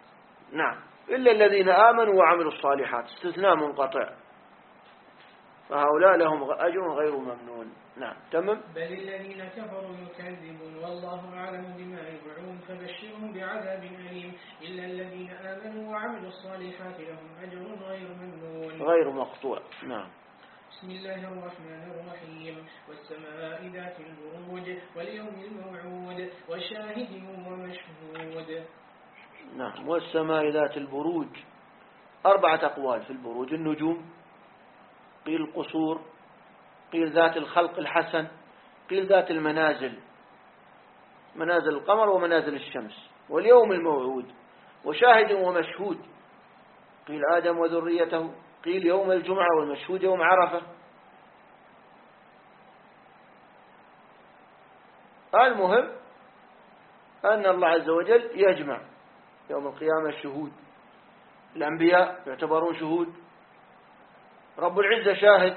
نعم إلا الذين آمنوا وعملوا الصالحات، استثناء منقطع. فهؤلاء لهم أجر غير ممنون. نعم تمام. بل الذين كفروا يكذبون والله أعلم بما يوعون فبشرهم بعذاب أليم إلا الذين آمنوا وعملوا الصالحات لهم أجر غير ممنون غير مقطوع. نعم. بسم الله الرحمن الرحيم والسماء ذات البروج واليوم الموعود وشاهد ومشهود. نعم. والسماء ذات البروج أربعة أقوال في البروج: النجوم، قيل القصور، قيل ذات الخلق الحسن، قيل ذات المنازل، منازل القمر ومنازل الشمس. واليوم الموعود وشاهد ومشهود، قيل آدم وذريته، قيل يوم الجمعة والمشهود يوم عرفة. المهم أن الله عز وجل يجمع يوم القيامة الشهود، الأنبياء يعتبرون شهود، رب العزة شاهد.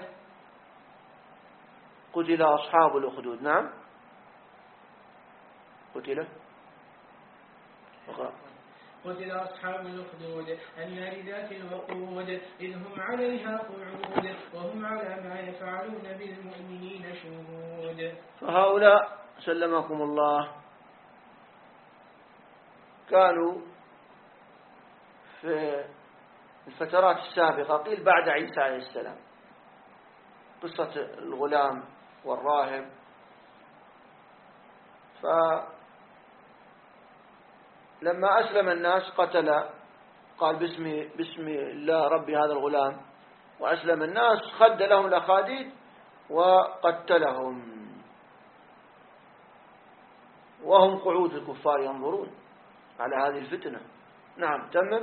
قتل أصحاب الأخدود. نعم قتل قتل أصحاب الأخدود النار ذات الوقود إذ هم عليها قعود وهم على ما يفعلون بالمؤمنين شهود. فهؤلاء سلمكم الله كانوا في الفترات السابقة، قيل بعد عيسى عليه السلام، قصة الغلام والراهب. فلما أسلم الناس قتل، قال باسم, باسم الله ربي هذا الغلام، وأسلم الناس خد لهم الأخاديد وقتلهم وهم قعود الكفار ينظرون على هذه الفتنة. نعم تمام.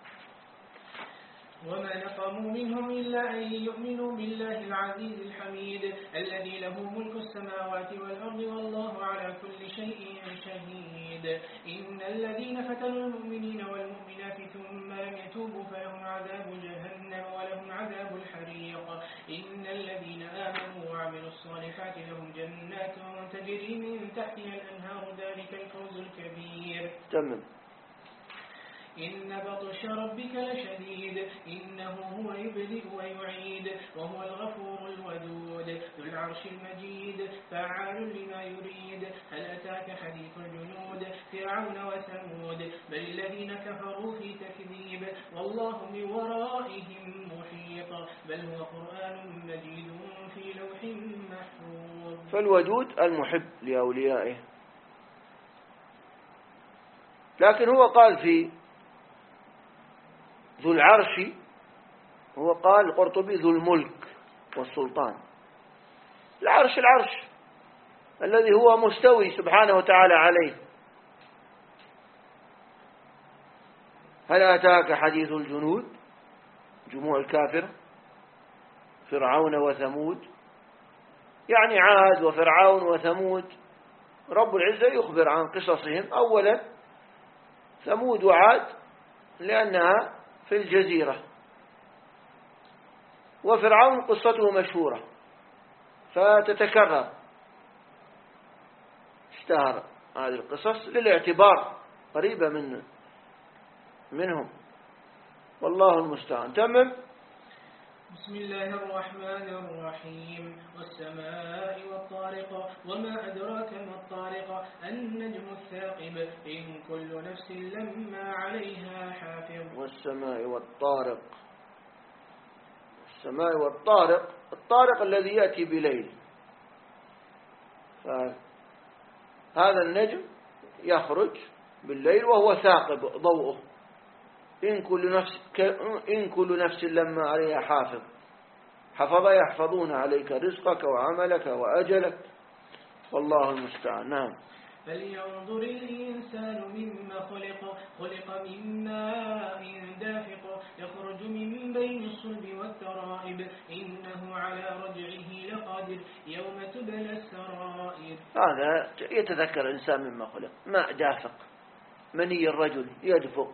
وما نقموا منهم إلا أن يؤمنوا بالله العزيز الحميد الذي له ملك السماوات والأرض والله على كل شيء شهيد. إن الذين فتنوا المؤمنين والمؤمنات ثم لم يتوبوا فلهم عذاب جهنم ولهم عذاب الحريق. إن الذين آمنوا وعملوا الصالحات لهم جنات تجري من تحتها الأنهار ذلك الفوز الكبير. تمام. إن بطش ربك لشديد إنه هو يبدئ ويعيد وهو الغفور الودود ذو العرش المجيد فعال لما يريد. هل أتاك حديث الجنود فرعون وثمود بل الذين كفروا في تكذيب والله من ورائهم محيط بل هو قرآن مجيد في لوح محفوظ. فالودود المحب لأوليائه، لكن هو قال في ذو العرش، هو قال القرطبي ذو الملك والسلطان. العرش العرش الذي هو مستوي سبحانه وتعالى عليه. هل أتاك حديث الجنود، جموع الكافر، فرعون وثمود، يعني عاد وفرعون وثمود. رب العزة يخبر عن قصصهم. أولا ثمود وعاد لأنها في الجزيرة، وفرعون قصته مشهورة فتتكرر، اشتهر هذه القصص للاعتبار، قريبة من منهم، والله المستعان. تمام. بسم الله الرحمن الرحيم والسماء والطارق وما أدراك ما الطارق النجم الثاقب إن كل نفس لما عليها حافظ. والسماء والطارق، السماء والطارق، الطارق الذي يأتي بليل، فهذا النجم يخرج بالليل وهو ثاقب ضوءه. إن كل نفس إن كل نفس لما عليها حافظ، حفظ يحفظون عليك رزقك وعملك وأجلك، والله المستعان. نعم. فلينظر الإنسان مما خلق خلق من ماء دافق يخرج من بين الصلب والترائب إنه على رجعه لقادر يوم تبلى السرائر. هذا يتذكر الإنسان مما خلق، ماء دافق، مني الرجل يدفق،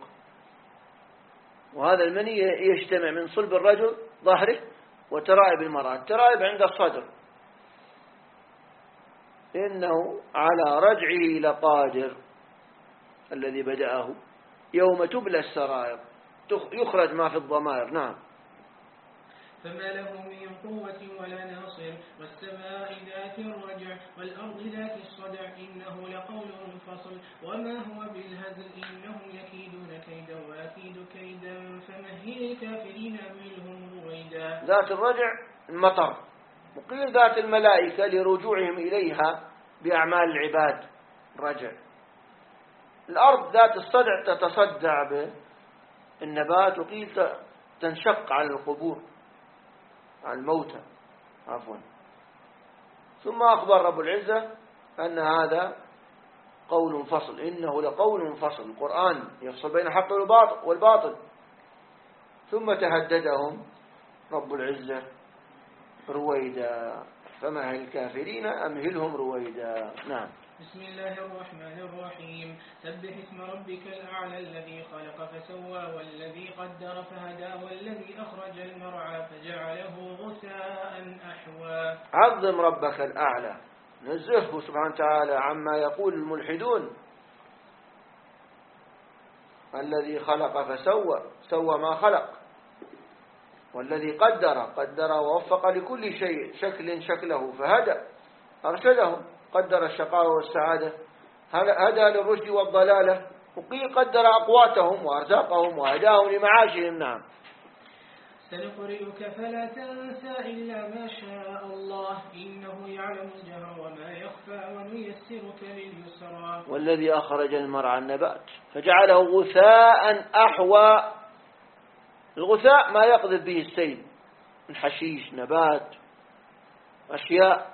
وهذا المني يجتمع من صلب الرجل ظهره وترائب المرأة. الترائب عند الصدر. إنه على رجعه لقادر الذي بدأه يوم تبلى السرائر، يخرج ما في الضمائر. نعم. فما له من قوة ولا ناصر والسماء ذات الرجع والأرض ذات الصدع إنه لقول فصل وما هو بالهزل إنهم يكيدون كيدا وأكيد كيدا فمهل الكافرين أمهلهم رويدا. ذات الرجع المطر، وقيل ذات الملائكة لرجوعهم إليها بأعمال العباد رجع. الأرض ذات الصدع تتصدع بالنبات، وقيل تنشق على القبور على الموتى عفوا. ثم أخبر رب العزة أن هذا قول فصل، إنه لقول فصل، القرآن يفصل بين الحق والباطل. ثم تهددهم رب العزة رويدا فمهل الكافرين أمهلهم رويدا. نعم. بسم الله الرحمن الرحيم. سبح اسم ربك الأعلى الذي خلق فسوى والذي قدر فهدى والذي أخرج المرعى فجعله غثاء أحوى. عظم ربك الأعلى، نزهه سبحانه وتعالى عما يقول الملحدون. الذي خلق فسوى، سوى ما خلق. والذي قدر، قدر ووفق لكل شيء شكل شكله فهدى، أرشدهم، قدر الشقاء والسعادة، هدى للرشد والضلالة، وقيل قدر أقواتهم وأرزاقهم وهداهم لمعاشهم. نعم. سنقرئك فلا تنسى إلا ما شاء الله إنه يعلم الجهر وما يخفى ونيسرك لليسرى. والذي أخرج المرعى النبات فجعله غثاء أحوى. الغثاء ما يقذف به السيل من حشيش، نبات، أشياء.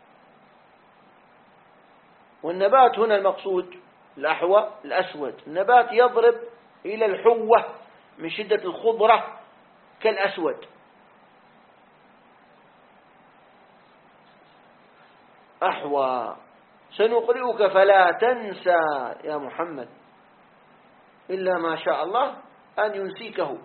والنبات هنا المقصود الأحوى الأسود. النبات يضرب إلى الحوة من شدة الخضرة كالأسود. أحوى. سنقرئك فلا تنسى يا محمد إلا ما شاء الله أن ينسيكه.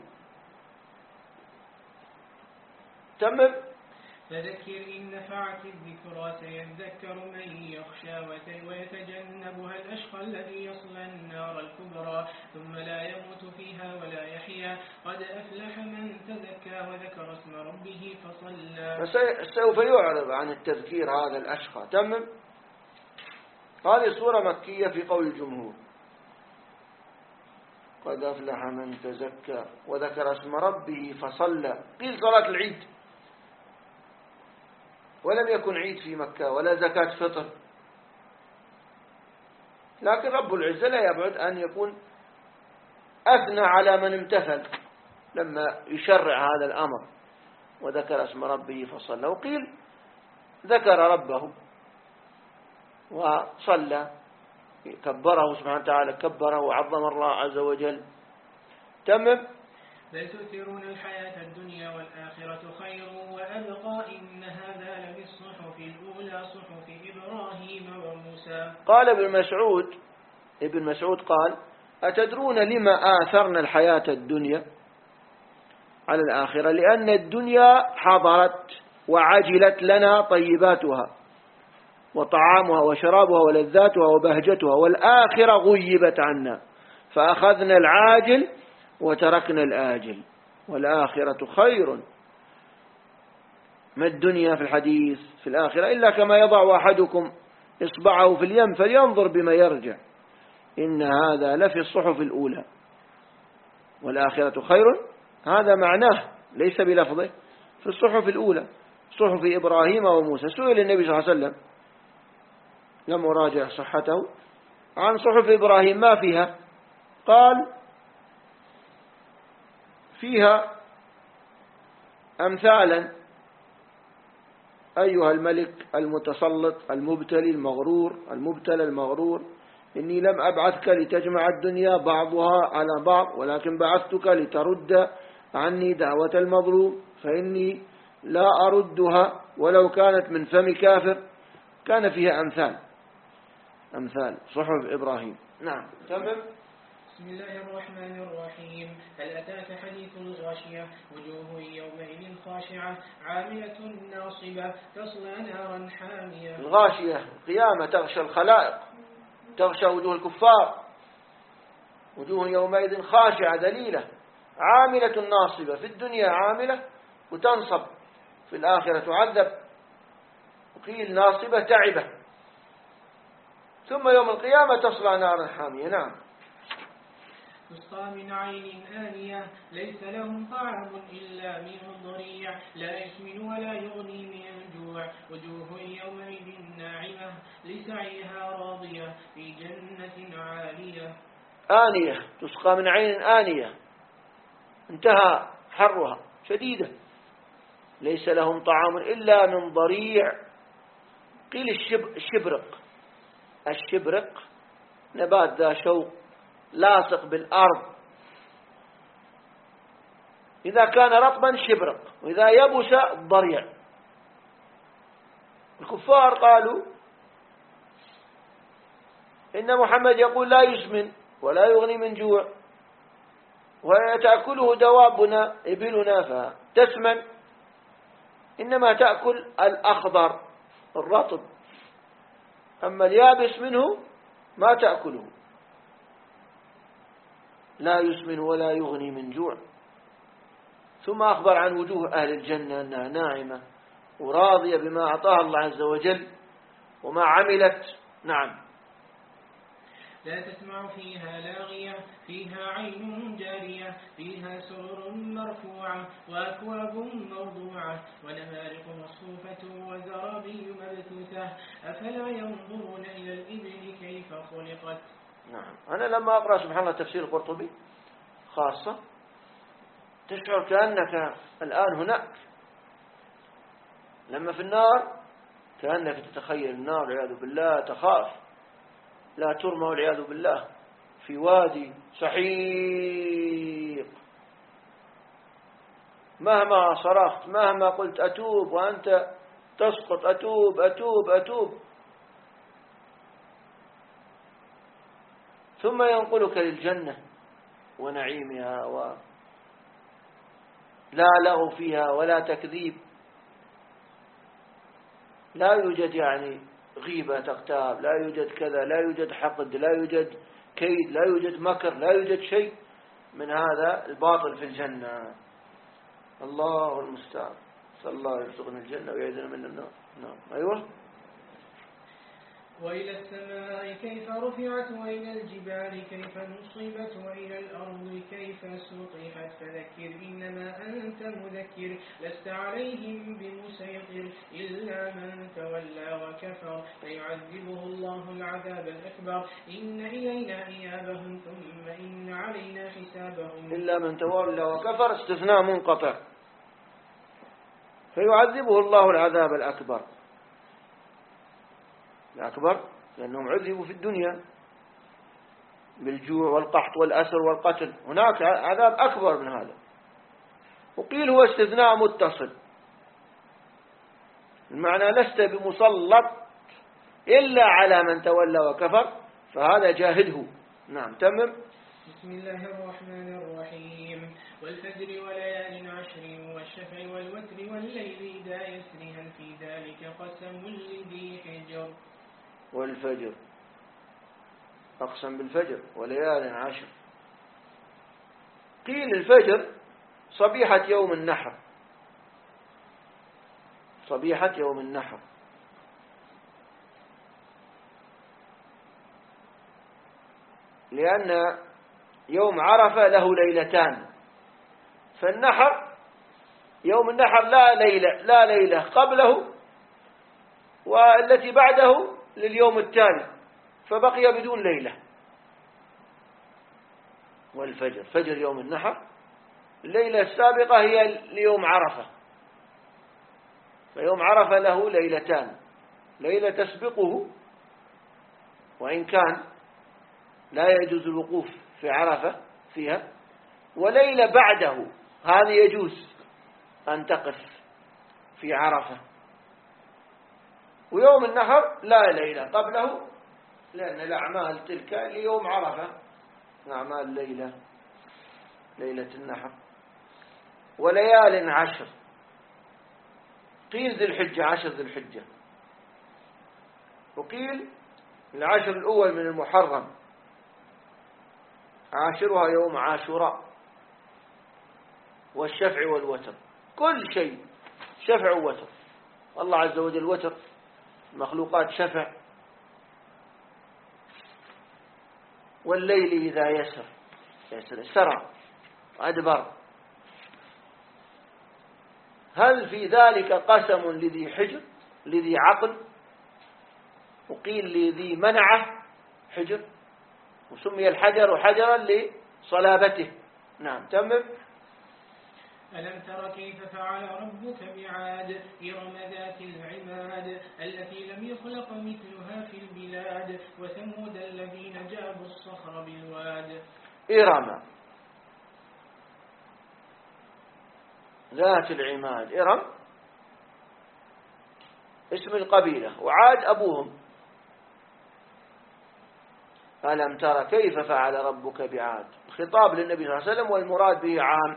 تمام. فذكر إن نفعت الذكرى سيذكر من يخشى ويتجنبها الأشقى الذي يصلى النار الكبرى ثم لا يموت فيها ولا يحيا قد أفلح من تزكى وذكر اسم ربه فصلى. سوف يعرض عن التذكير هذا الأشقى. تمام. هذه سورة مكية في قول الجمهور. قد أفلح من تزكى وذكر اسم ربه فصلى. قيل صلاة العيد، ولم يكن عيد في مكة ولا زكاة فطر، لكن رب العزة لا يبعد أن يكون أثنى على من امتثل لما يشرع هذا الأمر وذكر اسم ربه فصلى. وقيل ذكر ربه وصلى، كبره سبحانه وتعالى، كبره وعظم الله عز وجل. تمام. بل تؤثرون الحياة الدنيا والآخرة خير وأبقى إن هذا لفي الصحف الأولى صحف إبراهيم وموسى. قال ابن مسعود ابن مسعود قال أتدرون لما آثرنا الحياة الدنيا على الآخرة؟ لأن الدنيا حضرت وعجلت لنا طيباتها وطعامها وشرابها ولذاتها وبهجتها، والآخرة غيبت عنا فأخذنا العاجل وتركنا الآجل، والآخرة خير. ما الدنيا في الحديث في الآخرة إلا كما يضع أحدكم إصبعه في اليم فلينظر بما يرجع، إن هذا لفي الصحف الأولى والآخرة خير. هذا معناه ليس بلفظه، في الصحف الأولى صحف إبراهيم وموسى. سئل النبي صلى الله عليه وسلم، لم أراجع صحته، عن صحف إبراهيم ما فيها؟ قال فيها أمثالا: أيها الملك المتسلط المبتلي المغرور المبتلى المغرور، إني لم أبعثك لتجمع الدنيا بعضها على بعض، ولكن بعثتك لترد عني دعوة المظلوم، فإني لا أردها ولو كانت من فم كافر. كان فيها أمثال أمثال صحف إبراهيم. نعم. تمام. بسم الله الرحمن الرحيم. هل أتاك حديث الغاشية وجوه يومئذ خاشعة عاملة ناصبة تصلى نارا حامية. الغاشية قيامة تغشى الخلائق، تغشى وجوه الكفار. وجوه يومئذ خاشعة ذليلة عاملة ناصبة. في الدنيا عاملة وتنصب في الآخرة تعذب، وقيل ناصبة تعبة، ثم يوم القيامة تصلى نارا حامية. نعم. تسقى من عين آنية ليس لهم طعام إلا من ضريع لا يسمن ولا يغني من جوع وجوه يومئذ ناعمة لسعيها راضية في جنة عالية. آنية، تسقى من عين آنية، انتهى حرها شديدة. ليس لهم طعام إلا من ضريع. قيل الشبرق. الشبرق نبات ذا شوق لاصق بالأرض، إذا كان رطبا شبرق، وإذا يبس ضريع. الكفار قالوا إن محمد يقول لا يسمن ولا يغني من جوع، وتأكله دوابنا إبلنا فتسمن، إنما تأكل الأخضر الرطب، أما اليابس منه ما تأكله. لا يسمن ولا يغني من جوع. ثم أخبر عن وجوه أهل الجنة أنها ناعمة وراضية بما أعطاها الله عز وجل وما عملت. نعم. لا تسمع فيها لاغية فيها عين جارية فيها سرر مرفوعة وأكواب موضوعة ونمارق مصفوفة وزرابي مبثوثة أفلا ينظرون إلى الإبل كيف خلقت. نعم. أنا لما أقرأ سبحان الله تفسير القرطبي خاصة تشعر كأنك الآن هناك، لما في النار كأنك تتخيل النار والعياذ بالله، تخاف لا ترمى والعياذ بالله في وادي سحيق، مهما صرخت مهما قلت أتوب وأنت تسقط، أتوب أتوب أتوب، ثم ينقلك للجنة ونعيمها، ولا لغو فيها ولا تكذيب، لا يوجد يعني غيبة تغتاب، لا يوجد كذا، لا يوجد حقد، لا يوجد كيد، لا يوجد مكر، لا يوجد شيء من هذا الباطل في الجنة. الله المستعان. صلى الله يرزقنا الجنة ويعيذنا من النار. نعم. أيوة. وإلى السماء كيف رفعت وإلى الجبال كيف نصبت وإلى الأرض كيف سطحت فذكر إنما أنت مذكر لست عليهم بمسيطر إلا من تولى وكفر فيعذبه الله العذاب الأكبر إن إلينا إيابهم ثم إن علينا حسابهم. إلا من تولى وكفر استثناء منقطع. فيعذبه الله العذاب الأكبر الأكبر لأنهم عذبوا في الدنيا بالجوع والقحط والأسر والقتل، هناك عذاب أكبر من هذا. وقيل هو استثناء متصل، المعنى لست بمسلط إلا على من تولى وكفر، فهذا جاهده. نعم. تمم. بسم الله الرحمن الرحيم والفجر وليال عشر والشفع والوتر والليل إذا يسر هل في ذلك قسم لذي حجر. والفجر أقسم بالفجر وليال عشر. قيل الفجر صبيحة يوم النحر، صبيحة يوم النحر، لأن يوم عرفة له ليلتان، فالنحر يوم النحر لا ليلة لا ليلة قبله والتي بعده لليوم التالي، فبقي بدون ليلة. والفجر فجر يوم النحر، الليلة السابقة هي ليوم عرفة، فيوم عرفة له ليلتان، ليلة تسبقه وإن كان لا يجوز الوقوف في عرفة فيها، وليلة بعده هذه يجوز أن تقف في عرفة. ويوم النحر لا ليلة قبله، لأن الأعمال تلك ليوم عرفة، أعمال ليلة ليلة النحر. وليال عشر، قيل ذي الحجة، عشر ذي الحجة، وقيل العشر الأول من المحرم، عاشرها يوم عاشوراء، والشفع والوتر. كل شيء شفع ووتر. الله عز وجل وتر، المخلوقات شفع. والليل إذا يسر يسر سرى أدبر. هل في ذلك قسم لذي حجر لذي عقل؟ وقيل لذي منعه حجر، وسمي الحجر حجرا لصلابته. نعم تمم. ألم تر كيف فعل ربك بعاد إرم ذات العماد التي لم يخلق مثلها في البلاد وثمود الذين جابوا الصخر بالواد. إرم ذات العماد، إرم اسم القبيلة، وعاد أبوهم. ألم تر كيف فعل ربك بعاد، خطاب للنبي صلى الله عليه وسلم، والمراد به عام.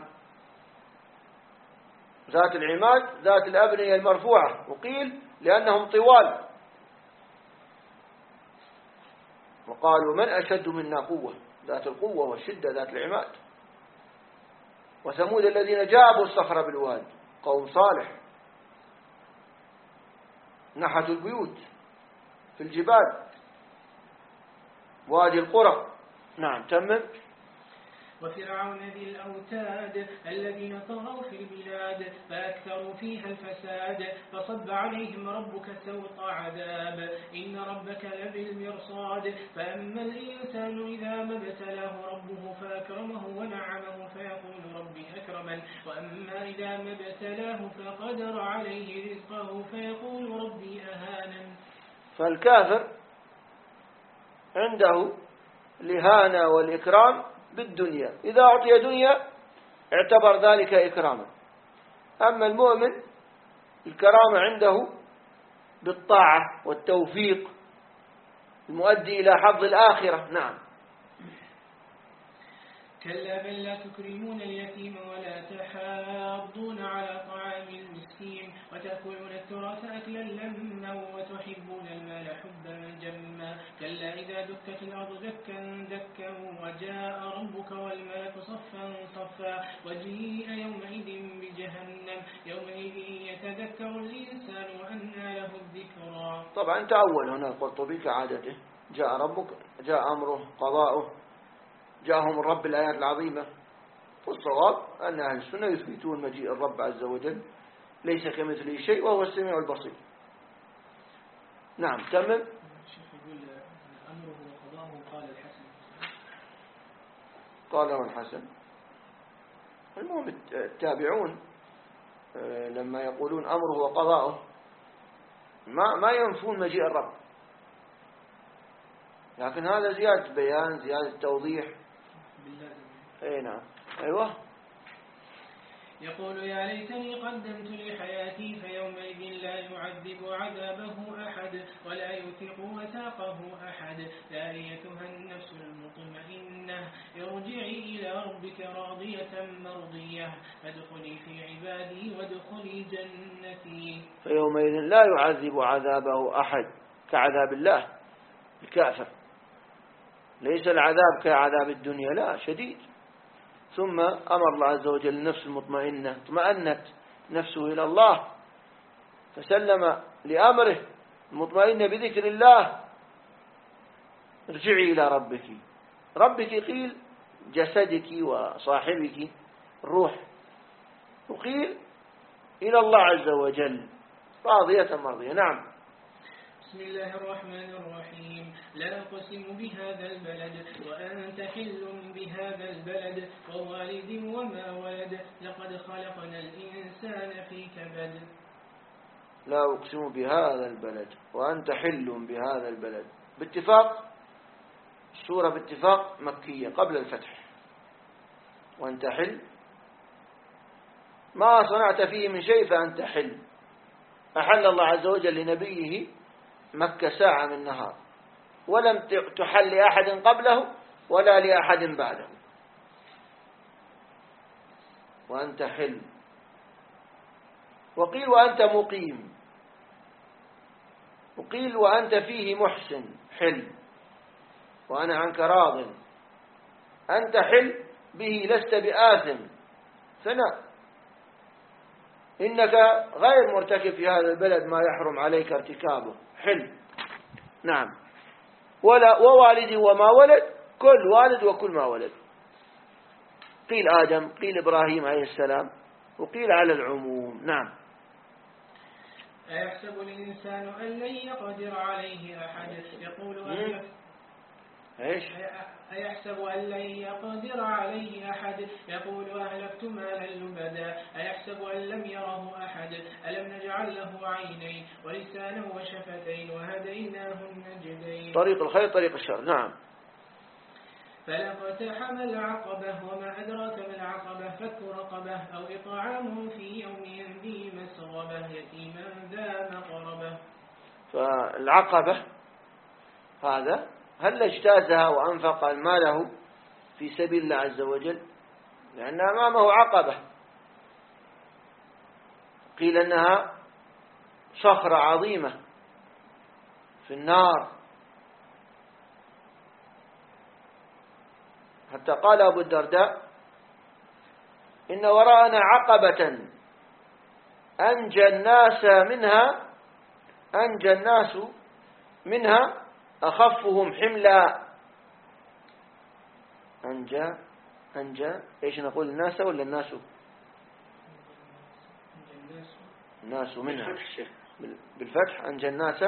ذات العماد ذات الأبنية المرفوعة، وقيل لأنهم طوال، وقالوا من أشد منا قوة، ذات القوة والشدة ذات العماد. وثمود الذين جابوا الصخر بالواد، قوم صالح نحتوا البيوت في الجبال وادي القرى. نعم تمم. وفرعون ذي الأوتاد الذين طغوا في البلاد فأكثروا فيها الفساد فصب عليهم ربك سوط عذاب إن ربك لبالمرصاد. فأما الإنسان إذا ما ابتلاه ربه فأكرمه ونعمه فيقول ربي أكرمن، وأما إذا ما ابتلاه فقدر عليه رزقه فيقول ربي أهانن. فالكافر عنده الإهانة والإكرام بالدنيا، إذا أعطي دنيا اعتبر ذلك إكراما. أما المؤمن الكرامة عنده بالطاعة والتوفيق المؤدي إلى حظ الآخرة. نعم. كلا بل لا تكرمون اليتيم ولا تحاضون على طعام المسكين وتأكلون التراث أكلا لما وتحبون المال حبا جما. كلا إذا دكت الأرض دكا دكا وجاء ربك والملك صفا صفا وجيء يومئذ بجهنم يومئذ يتذكر الإنسان وأنى له الذكرى. طبعا تأول هنا القرطبي كعادته، جاء ربك، جاء أمره قضاؤه، جاءهم الرب الآيات العظيمة. والصواب أن أهل السنة يثبتون مجيء الرب عز وجل، ليس كمثله شيء وهو السميع البصير. نعم تمم. الشيخ يقول أمره وقضاؤه قال الحسن قاله الحسن. المهم التابعون لما يقولون أمره وقضاؤه ما ما ينفون مجيء الرب، لكن هذا زيادة بيان، زيادة توضيح. اي نعم. ايوه. يقول يا ليتني قدمت لحياتي فيومئذ لا يعذب عذابه أحد ولا يوثق وثاقه أحد. يا أيتها النفس المطمئنة ارجعي إلى ربك راضية مرضية فادخلي في عبادي وادخلي جنتي. فيومئذ لا يعذب عذابه أحد كعذاب الله الكافر، ليس العذاب كعذاب الدنيا، لا شديد. ثم أمر الله عز وجل النفس المطمئنة، اطمأنت نفسه إلى الله فسلم لأمره، المطمئنة بذكر الله. ارجعي إلى ربك، ربك قيل جسدك وصاحبك الروح، وقيل إلى الله عز وجل راضية مرضية. نعم. بسم الله الرحمن الرحيم. لا أقسم بهذا البلد وأنت حل بهذا البلد ووالد وما ولد لقد خلقنا الإنسان في كبد. لا أقسم بهذا البلد وأنت حل بهذا البلد، باتفاق السورة باتفاق مكية قبل الفتح. وأنت حل ما صنعت فيه من شيء فأنت حل. أحل الله عز وجل لنبيه مكة ساعة من نهار، ولم تحل لأحد قبله ولا لأحد بعده. وأنت حل. وقيل وأنت مقيم، وقيل وأنت فيه محسن حل وأنا عنك راض. أنت حل به لست بآثم ثناء، إنك غير مرتكب في هذا البلد ما يحرم عليك ارتكابه، حل. نعم. ولا ووالد وما ولد، كل والد وكل ما ولد. قيل آدم، قيل إبراهيم عليه السلام، وقيل على العموم. نعم. أيحسب الإنسان أن لن يقدر عليه أحد يقول أهلك إيش؟ أيحسب أن لن يقدر عليه أحد يقول أهلكت مالا لبدا أيحسب أن لم يره أحد ألم نجعل له عينين ولسانا وشفتين وهديناه النجدين. طريق الخير طريق الشر. نعم. فلا اقتحم العقبة وما أدراك ما العقبة فك رقبة أو إطعام في يوم ذي مسغبة يتيما ذا مقربة. فالعقبة هذا هل اجتازها وأنفق ماله في سبيل الله عز وجل؟ لأن أمامه عقبة. قيل أنها صخرة عظيمة في النار، حتى قال أبو الدرداء إن وراءنا عقبة أنجى الناس منها أنجى الناس منها أخفهم حملا. أنجى أنجى إيش نقول، الناس ولا الناس؟ الناس منها بالفتح. أنجى الناس،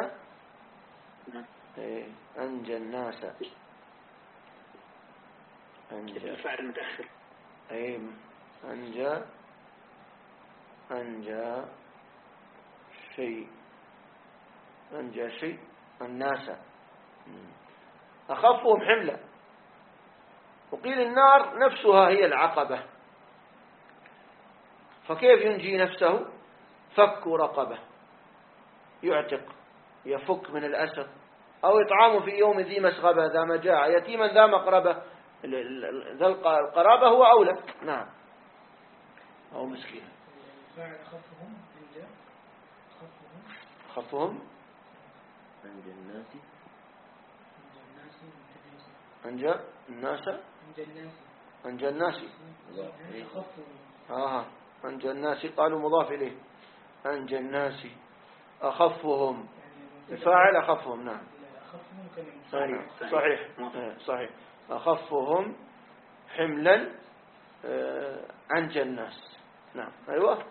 أنجى الناس، أنجى الفاعل متأخر. أي أنجى أنجى شيء أنجى شيء الناس أخفهم حملا. وقيل النار نفسها هي العقبة، فكيف ينجي نفسه؟ فك رقبة، يعتق، يفك من الأسر، أو إطعامه في يوم ذي مسغبة ذا مجاعة يتيما ذا مقربة. ذا القرابة هو أولى. نعم. أو مسكين. خفهم أنجى خفهم أنجى الناس أنجى الناس أنجى الناس آه أنجى الناس قالوا مضاف إليه. أنجى الناس أخفهم، الفاعل أخفهم. نعم صحيح صحيح صحيح. أخفهم حملا أنجى الناس. نعم. أيوة.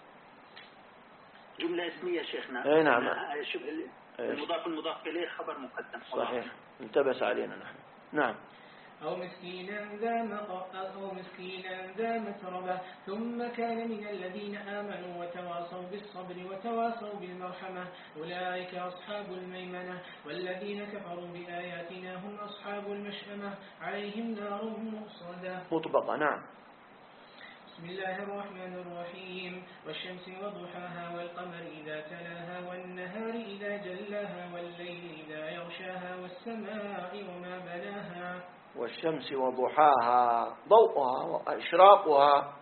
جملة اسمية شيخنا. أي نعم. المضاف المضاف إليه خبر مقدم. صحيح. التبس علينا نحن. نعم. أو مسكينا ذا مقربة أو مسكينا ذا متربة ثم كان من الذين آمنوا وتواصوا بالصبر وتواصوا بالمرحمة أولئك أصحاب الميمنة والذين كفروا بآياتنا هم أصحاب المشأمة عليهم نار مؤصدة مطبقة. نعم. بسم الله الرحمن الرحيم والشمس وضحاها والقمر إذا تلاها والنهار إذا جلاها والليل إذا يغشاها والسماء وما بناها والشمس وضحاها ضوءها وإشراقها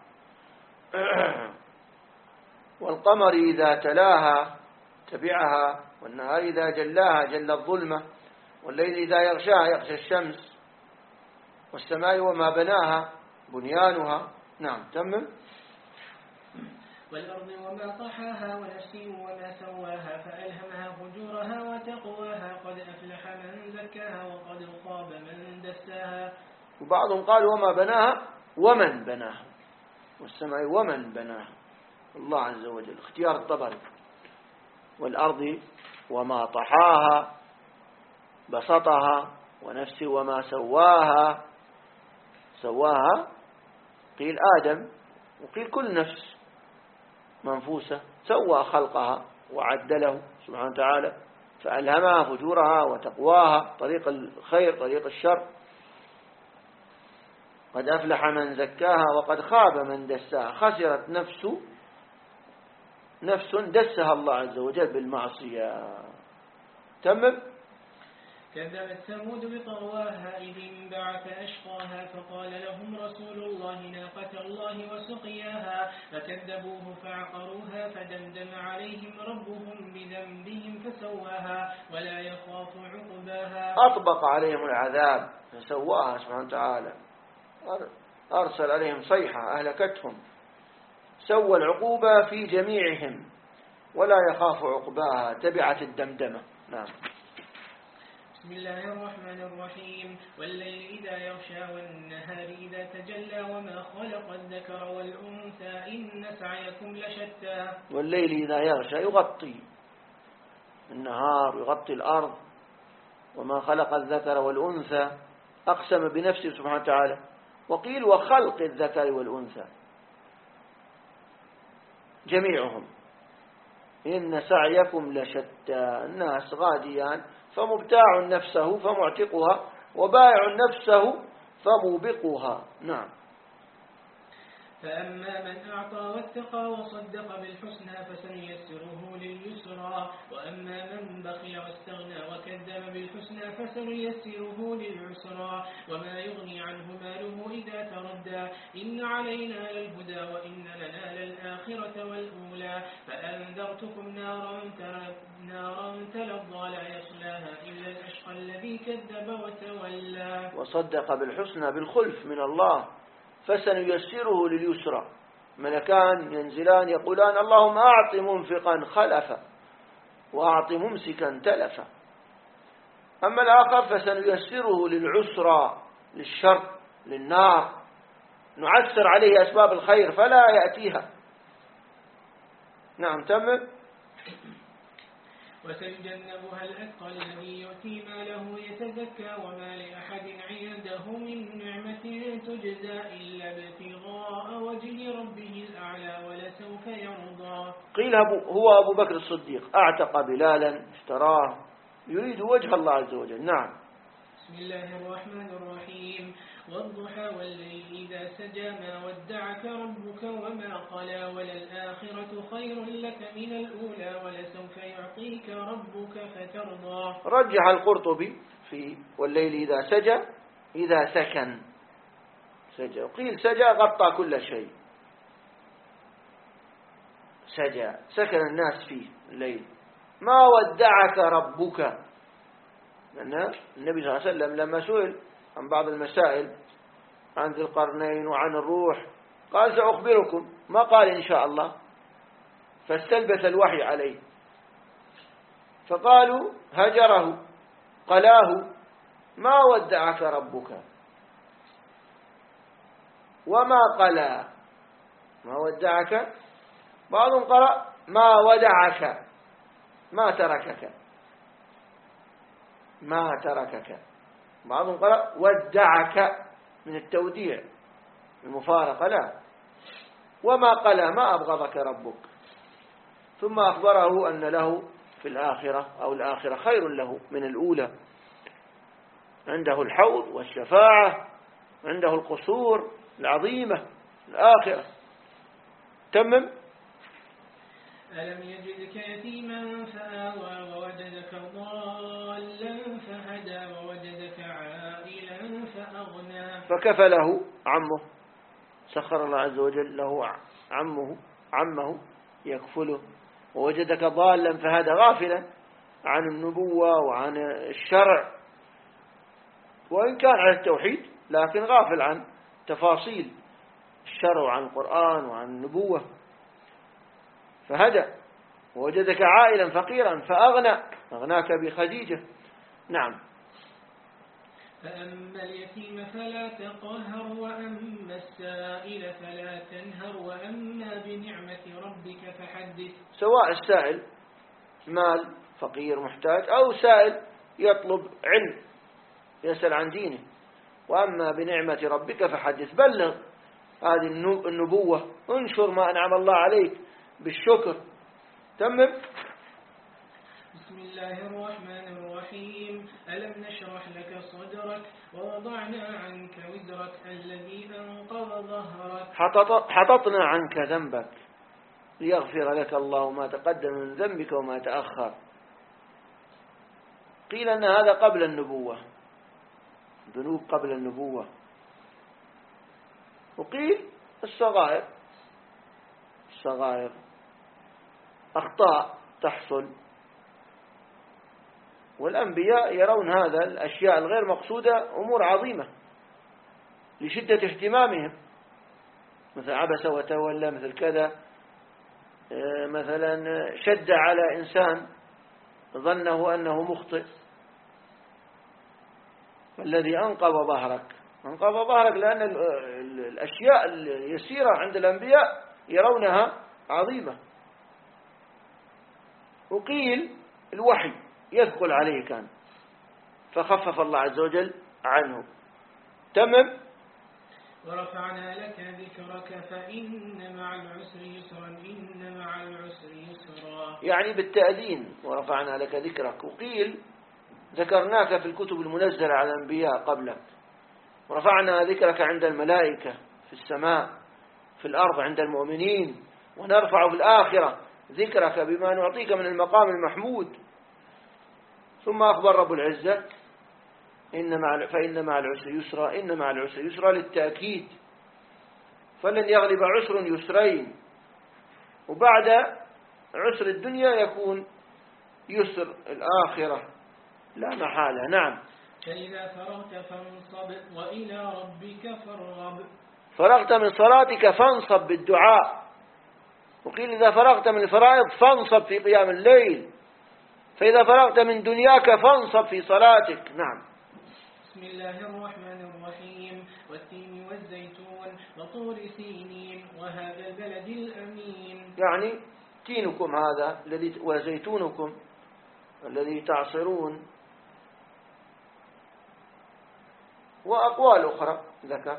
والقمر إذا تلاها تبعها والنهار إذا جلاها جل الظلمة والليل إذا يغشاها يغشى الشمس والسماء وما بناها بنيانها. نعم. تمم. والأرض وما طحاها ونفس وما سواها فألهمها فجورها وتقواها قد أفلح من زكاها وقد خاب من دساها. وبعضهم قال وما بناها ومن بناها، والسماء ومن بناها الله عز وجل، اختيار الطبري. والأرض وما طحاها بسطها ونفس وما سواها سواها قيل آدم وقيل كل نفس منفوسة سوى خلقها وعدله سبحانه وتعالى فألهمها فجورها وتقواها، طريق الخير طريق الشر. قد أفلح من زكاها وقد خاب من دساها. خسرت نفس نفس دسها الله عز وجل بالمعصية. تمم. كذبت ثمود بطغواها إذ انبعث أشقاها فقال لهم رسول الله ناقة الله وسقياها فكذبوه فعقروها فدمدم عليهم ربهم بذنبهم فسواها ولا يخاف عقباها. أطبق عليهم العذاب فسواها سبحانه وتعالى، أرسل عليهم صيحة أهلكتهم سوى العقوبة في جميعهم ولا يخاف عقباها، تبعت الدمدمة. نعم. بسم الله الرحمن الرحيم. والليل إذا يغشى والنهار إذا تجلى وما خلق الذكر والأنثى إن سعيكم لشتى. والليل إذا يغشى يغطي النهار، يغطي الأرض. وما خلق الذكر والأنثى أقسم بنفسه سبحانه وتعالى. وقيل وخلق الذكر والأنثى جميعهم إن سعيكم لشتى. الناس غاديان، فمبتاع نفسه فمعتقها، وبائع نفسه فموبقها. نعم. فأما من أعطى واتقى وصدق بالحسنى فسنيسره لليسرى وأما من بخل واستغنى وكذب بالحسنى فسنيسره للعسرى وما يغني عنه ماله إذا تردى إن علينا للهدى وإن لنا للآخرة والأولى فأنذرتكم نارا نارا تلظى لا يصلاها إلا الأشقى الذي كذب وتولى. وصدق بالحسنى بالخلف من الله فسنيسره لليسرى. ملكان ينزلان يقولان اللهم أعط منفقا خلفا وأعط ممسكا تلفا. أما الآخر فسنيسره للعسرى، للشر، للنار، نعسر عليه أسباب الخير فلا يأتيها. نعم. تمام. وسيجنبها الأتقى الذي يؤتي ماله يتزكى وما لأحد عنده من نعمة تجزى إلا ابتغاء وجه ربه الأعلى ولسوف يرضى. قيل هو أبو بكر الصديق أعتق بلالا اشتراه يريد وجه الله عز وجل. نعم. بسم الله الرحمن الرحيم. والضحى والليل إذا سجى ما ودعك ربك وما قلى وللآخرة خير لك من الأولى ولسوف يعطيك ربك فترضى. رجح القرطبي في والليل إذا سجى إذا سكن سجى. قيل سجى غطى كل شيء، سجى سكن الناس فيه الليل. ما ودعك ربك، لأن النبي صلى الله عليه وسلم لما سئل عن بعض المسائل عن ذي القرنين وعن الروح قال سأخبركم، ما قال إن شاء الله، فاستلبث الوحي عليه فقالوا هجره قلاه ما ودعك ربك وما قلى. ما ودعك، بعضهم قرأ ما ودعك ما تركك، ما تركك. بعضهم قرأ ودعك من التوديع المفارقة، لا. وما قلى ما أبغضك ربك. ثم أخبره أن له في الآخرة أو الآخرة خير له من الأولى، عنده الحوض والشفاعة، عنده القصور العظيمة الآخرة. تمم. ألم يجدك يتيما فآوى ووجدك ضالا فهدى ووجدك عائلا فأغنى. فكفله عمه، سخر الله عز وجل له عمه عمه يكفله. ووجدك ضالا فهدى، غافلا عن النبوة وعن الشرع، وإن كان على التوحيد لكن غافل عن تفاصيل الشرع وعن القرآن وعن النبوة. فهدى. ووجدك عائلا فقيرا فأغنى، أغناك بخديجة. نعم. فأما اليتيم فلا تقهر وأما السائل فلا تنهر وأما بنعمة ربك فحدث. سواء السائل مال فقير محتاج أو سائل يطلب علم يسأل عن دينه. وأما بنعمة ربك فحدث، بلغ هذه النبوة، انشر ما أنعم الله عليك بالشكر. تمم. بسم الله الرحمن الرحيم. ألم نشرح لك صدرك ووضعنا عنك وزرك الذي أنقض ظهرك. حططنا عنك ذنبك ليغفر لك الله ما تقدم من ذنبك وما تأخر. قيل أن هذا قبل النبوة، ذنوب قبل النبوة. وقيل الصغائر، الصغائر أخطاء تحصل، والأنبياء يرون هذا الأشياء الغير مقصودة أمور عظيمة لشدة اهتمامهم. مثل عبس وتولى، مثل كذا. مثلا شد على إنسان ظنه أنه مخطئ، الذي أنقض ظهرك أنقض ظهرك لأن الأشياء اليسيرة عند الأنبياء يرونها عظيمة. وقيل الوحي يثقل عليه كان، فخفف الله عز وجل عنه. تمام. ورفعنا لك ذكرك فإن مع العسر يسرا إن مع العسر يسرا، يعني بالتأذين. ورفعنا لك ذكرك. وقيل ذكرناك في الكتب المنزلة على الأنبياء قبلك. ورفعنا ذكرك عند الملائكة في السماء، في الأرض عند المؤمنين، ونرفع في الآخرة ذكرك بما نعطيك من المقام المحمود. ثم أخبر رب العزة إن مع فإن مع العسر يسرا إن مع العسر يسرا للتأكيد، فلن يغلب عسر يسرين، وبعد عسر الدنيا يكون يسر الآخرة لا محالة. نعم. فإذا فرغت فانصب وإلى ربك فارغب. فرغت من صلاتك فانصب بالدعاء. وقيل إذا فرغت من الفرائض فانصب في قيام الليل. فإذا فرغت من دنياك فانصب في صلاتك. نعم. بسم الله الرحمن الرحيم. والتين والزيتون وطور سينين وهذا البلد الأمين. يعني تينكم هذا الذي وزيتونكم الذي تعصرون، وأقوال أخرى ذكر.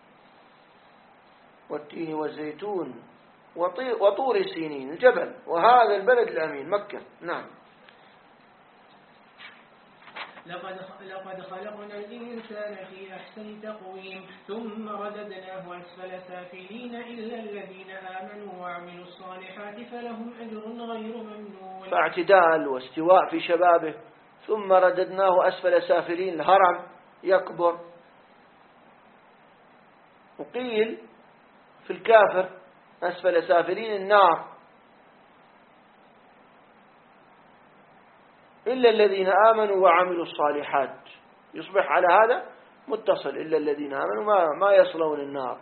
والتين والزيتون وطور سينين الجبل وهذا البلد الأمين مكة. نعم. لقد لقد خلقنا الإنسان في أحسن تقويم ثم رددناه أسفل سافلين إلا الذين آمنوا وعملوا الصالحات فلهم أجر غير ممنون. فاعتدال واستواء في شبابه. ثم رددناه أسفل سافلين، الهرم يكبر. وقيل في الكافر أسفل سافلين النار، إلا الذين آمنوا وعملوا الصالحات، يصبح على هذا متصل. إلا الذين آمنوا ما, ما يصلون النار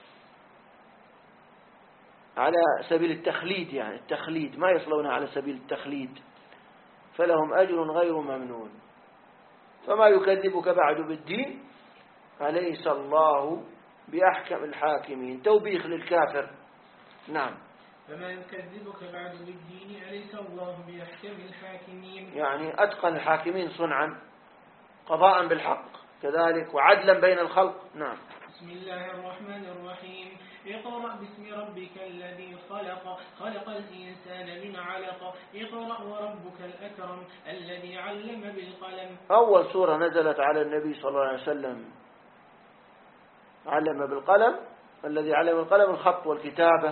على سبيل التخليد، يعني التخليد ما يصلونها على سبيل التخليد، فلهم أجر غير ممنون. فما يكذبك بعد بالدين أليس الله بأحكم الحاكمين. توبيخ للكافر. نعم. فما يكذبك بعد بالدين أليس الله بأحكم الحاكمين، يعني أتقن الحاكمين صنعا، قضاء بالحق كذلك، وعدلا بين الخلق. نعم. بسم الله الرحمن الرحيم. اقرأ باسم ربك الذي خلق خلق الإنسان من علق اقرأ وربك الأكرم الذي علم بالقلم. أول سورة نزلت على النبي صلى الله عليه وسلم علم بالقلم، الذي علم القلم الخط والكتابة.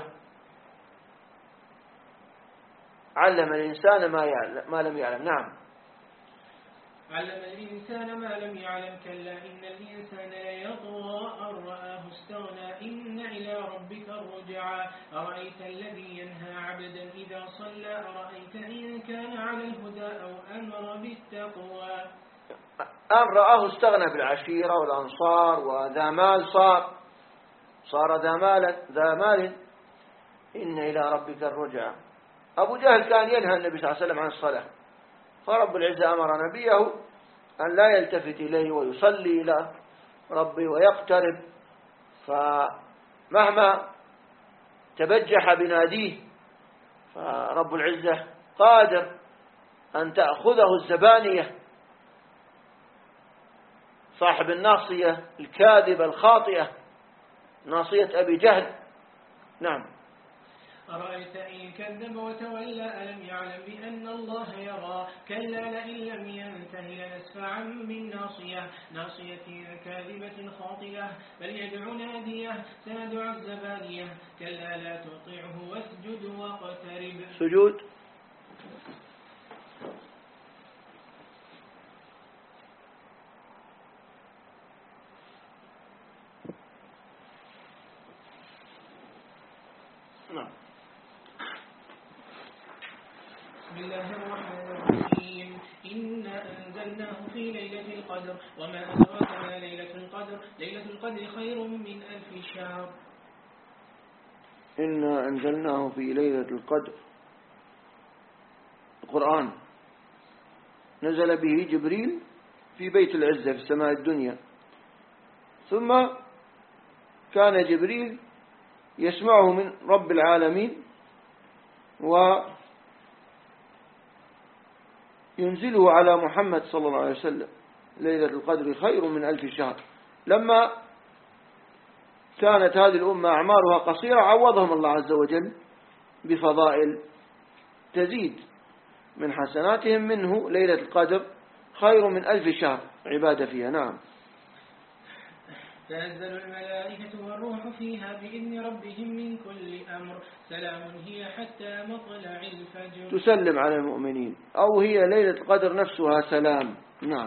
علم الإنسان ما يعلم ما لم يعلم. نعم. علم الإنسان ما لم يعلم كلا إن الإنسان ليطغى أن رآه استغنى إن إلى ربك الرجعى أرأيت الذي ينهى عبدا إذا صلى أرأيت إن كان على الهدى أو أمر بالتقوى. أن رآه استغنى بالعشيرة والأنصار وذا مال صار صار ذا مال ذا مال إن إلى ربك الرجعى. أبو جهل كان ينهى النبي صلى الله عليه وسلم عن الصلاة، فرب العزة أمر نبيه أن لا يلتفت إليه ويصلي إلى ربه ويقترب، فمهما تبجح بناديه فرب العزة قادر أن تأخذه الزبانية صاحب الناصية الكاذبة الخاطئة، ناصية أبي جهل. نعم. أرأيت إن كذب وتولى ألم يعلم بأن الله يرى كلا لئن لم ينته لنسفعا بالناصية ناصية كاذبة خاطئة فليدع ناديه سندع الزبانية كلا لا تطعه واسجد واقترب. سجود. نعم. بسم الله الرحمن الرحيم. إنا أنزلناه في ليلة القدر وما أدراك ما ليلة القدر ليلة القدر خير من ألف شهر. إنا أنزلناه في ليلة القدر. القرآن نزل به جبريل في بيت العزة في السماء الدنيا، ثم كان جبريل يسمعه من رب العالمين وينزله على محمد صلى الله عليه وسلم. ليلة القدر خير من ألف شهر. لما كانت هذه الأمة أعمارها قصيرة عوضهم الله عز وجل بفضائل تزيد من حسناتهم، منه ليلة القدر خير من ألف شهر عبادة فيها. نعم. تنزل الملائكة والروح فيها بإذن ربهم من كل أمر سلام هي حتى مطلع الفجر. تسلم على المؤمنين، أو هي ليلة القدر نفسها سلام. نعم.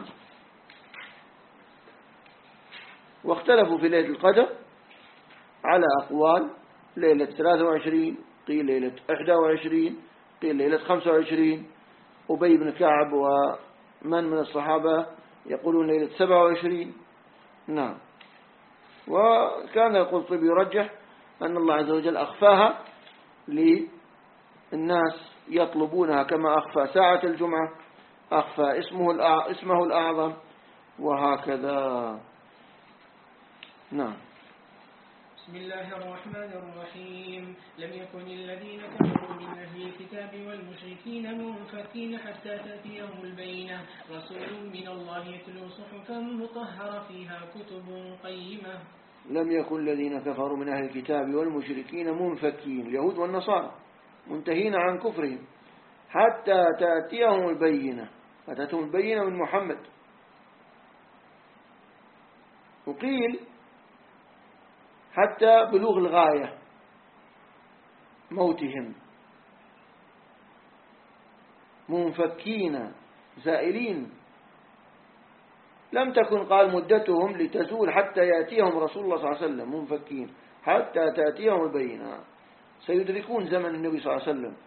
واختلفوا في ليلة القدر على أقوال، ليلة ثلاثة وعشرين، قيل ليلة إحدى وعشرين، قيل ليلة خمسة وعشرين. أبي بن كعب ومن من الصحابة يقولون ليلة سبعة وعشرين. نعم. وكان القرطبي يرجح أن الله عز وجل أخفاها للناس يطلبونها، كما أخفى ساعة الجمعة، أخفى اسمه الأع... اسمه الأعظم، وهكذا. نعم. بسم الله الرحمن الرحيم. لم يكن الذين كفروا من أهل الكتاب والمشركين منفكين حتى تأتيهم البينة رسول من الله يتلو صحفا مطهرة فيها كتب قيمة. لم يكن الذين كفروا من أهل الكتاب والمشركين منفكين، اليهود والنصارى منتهين عن كفرهم، حتى تأتيهم البينة. أتتهم البينة من محمد. وقيل حتى بلوغ الغاية موتهم، منفكين زائلين. لم تكن قال مدتهم لتزول حتى يأتيهم رسول الله صلى الله عليه وسلم، منفكين حتى تأتيهم البينة، سيدركون زمن النبي صلى الله عليه وسلم.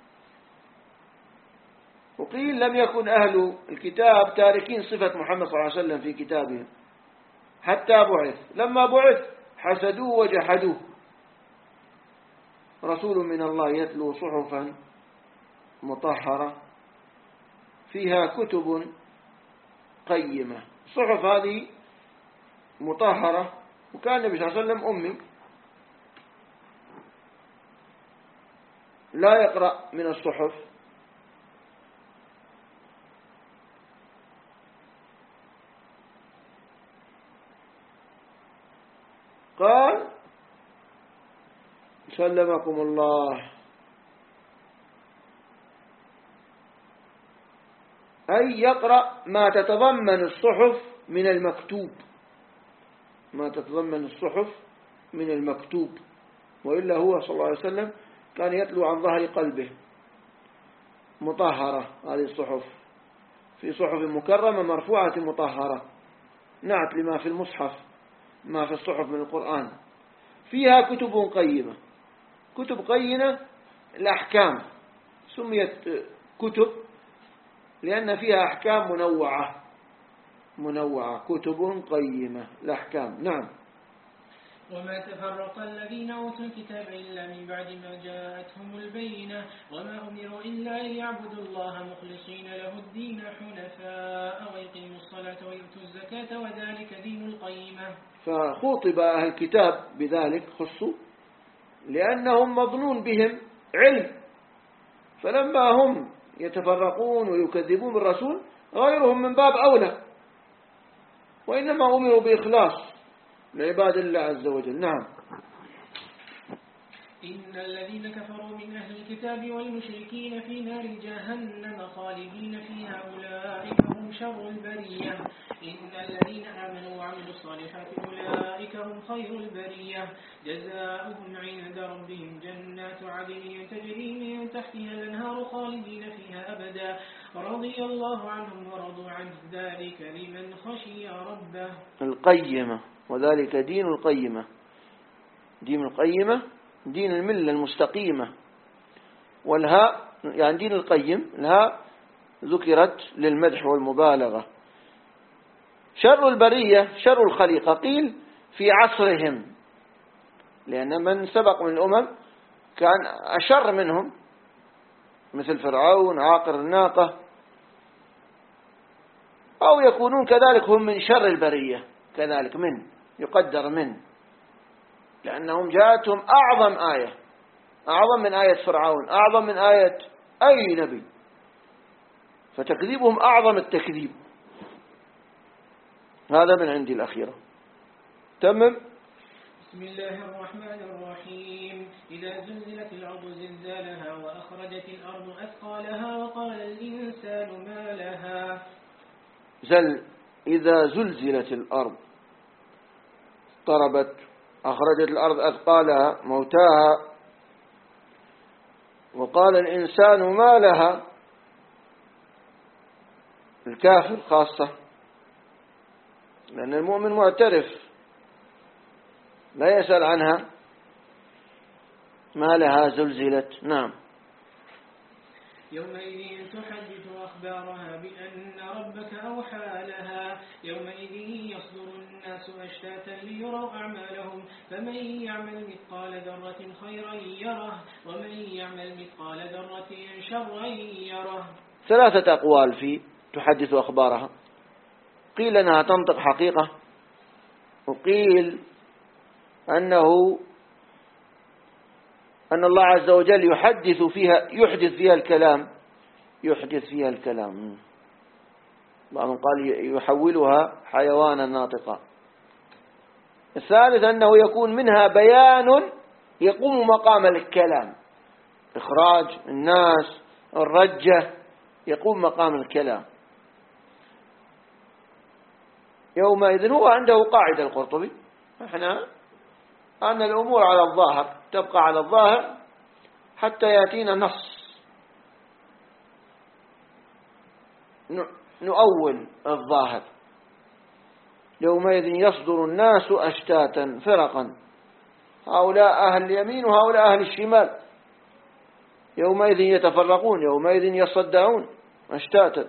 وقيل لم يكن أهل الكتاب تاركين صفة محمد صلى الله عليه وسلم في كتابهم حتى بعث. لما بعث حسدوه وجحدوه. رسول من الله يتلو صحفا مطهرة فيها كتب قيمة. الصحف هذه مطهرة، وكان النبي صلى الله عليه وسلم أمي لا يقرأ من الصحف، قال سلمكم الله، أي يقرأ ما تتضمن الصحف من المكتوب، ما تتضمن الصحف من المكتوب. وإلا هو صلى الله عليه وسلم كان يتلو عن ظهر قلبه. مطهرة هذه الصحف، في صحف مكرمة مرفوعة مطهرة، نعت لما في المصحف، ما في الصحف من القرآن. فيها كتب قيمة. كتب قيمة الأحكام سميت كتب لأن فيها أحكام منوعة منوعة كتب قيمة الأحكام. نعم. وما تفرق الذين أوتوا الكتاب إلا من بعد ما جاءتهم البينة وما أمروا إلا ليعبدوا الله مخلصين له الدين حنفاء ويقيموا الصلاة ويؤتوا الزكاة وذلك دين القيمة. فخوطب أهل الكتاب بذلك، خصوا لأنهم مظنون بهم علم، فلما هم يتفرقون ويكذبون بالرسول غيرهم من باب أولى، وإنما أمروا بإخلاص لعباد الله عز وجل. نعم. إن الذين كفروا من أهل الكتاب والمشركين في نار جهنم خالدين فيها أولئك هم شر البرية. إن الذين آمنوا وعملوا الصالحات أولئك هم خير البرية. جزاؤهم عند ربهم جنات عدن تجري من تحتها الأنهار خالدين فيها أبدا رضي الله عنهم ورضوا عنه ذلك لمن خشي ربه. القيمة، وذلك دين القيمة. دين القيمة دين الملة المستقيمة، والهاء يعني دين القيم، الهاء ذكرت للمدح والمبالغة. شر البرية شر الخليقة، قيل في عصرهم، لأن من سبق من الأمم كان أشر منهم مثل فرعون عاقر الناقة، أو يكونون كذلك هم من شر البرية كذلك، من يقدر من، لأنهم جاءتهم أعظم آية، أعظم من آية فرعون، أعظم من آية أي نبي، فتكذيبهم أعظم التكذيب. هذا من عندي الأخيرة. تمم. بسم الله الرحمن الرحيم. إذا زلزلت الأرض زلزالها وأخرجت الأرض أثقالها وقال الإنسان ما لها. زل إذا زلزلت الأرض اضطربت، أخرجت الأرض أثقالها موتاها، وقال الإنسان ما لها، الكافر خاصة، لأن المؤمن معترف لا يسأل عنها. ما لها زلزلت. نعم. يومئذ تحدث أخبارها بأن ربك أوحى لها. يومئذ يصدر الناس أشتاتا ليروا أعمالهم، فمن يعمل مثقال ذرة خيرا يره، ومن يعمل مثقال ذرة شرا يره. ثلاثة أقوال في تحدث أخبارها. قيل أنها تنطق حقيقة، وقيل أنه أن الله عز وجل يحدث فيها يحدث فيها الكلام يحدث فيها الكلام بعضهم قال يحولها حيوانا ناطقا. الثالث أنه يكون منها بيان يقوم مقام الكلام، إخراج الناس، الرجة، يقوم مقام الكلام. يومئذ هو عنده قاعدة القرطبي، احنا أن الأمور على الظاهر تبقى على الظاهر حتى يأتينا نص نؤول الظاهر. يومئذ يصدر الناس أشتاتا فرقا، هؤلاء أهل اليمين وهؤلاء أهل الشمال، يومئذ يتفرقون، يومئذ يصدعون أشتاتا.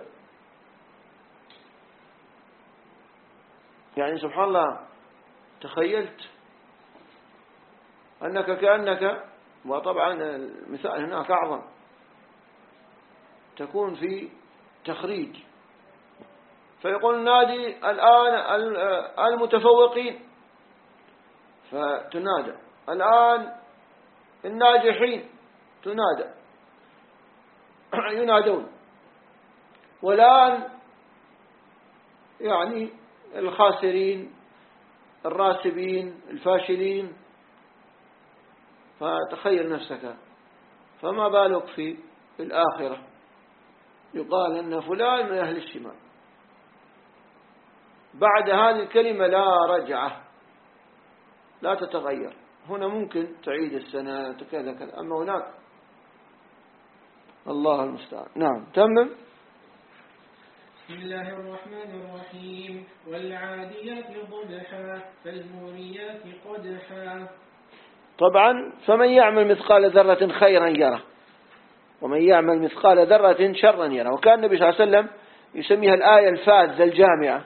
يعني سبحان الله، تخيلت أنك كأنك، وطبعا المثال هناك أعظم، تكون في تخريج فيقول النادي الآن المتفوقين، فتنادى الآن الناجحين، تنادى ينادون، والآن يعني الخاسرين الراسبين الفاشلين. فتخيل نفسك، فما بالك في الآخرة يقال أن فلان من أهل الشمال، بعد هذه الكلمة لا رجعة، لا تتغير. هنا ممكن تعيد السنة كذا كذا، أما هناك الله المستعان. نعم. تمم. بسم الله الرحمن الرحيم. والعاديات ضبحا فالموريات قدحا. طبعا فمن يعمل مثقال ذرة خيرا يره، ومن يعمل مثقال ذرة شرا يره. وكان النبي صلى الله عليه وسلم يسميها الآية الفاذة الجامعة.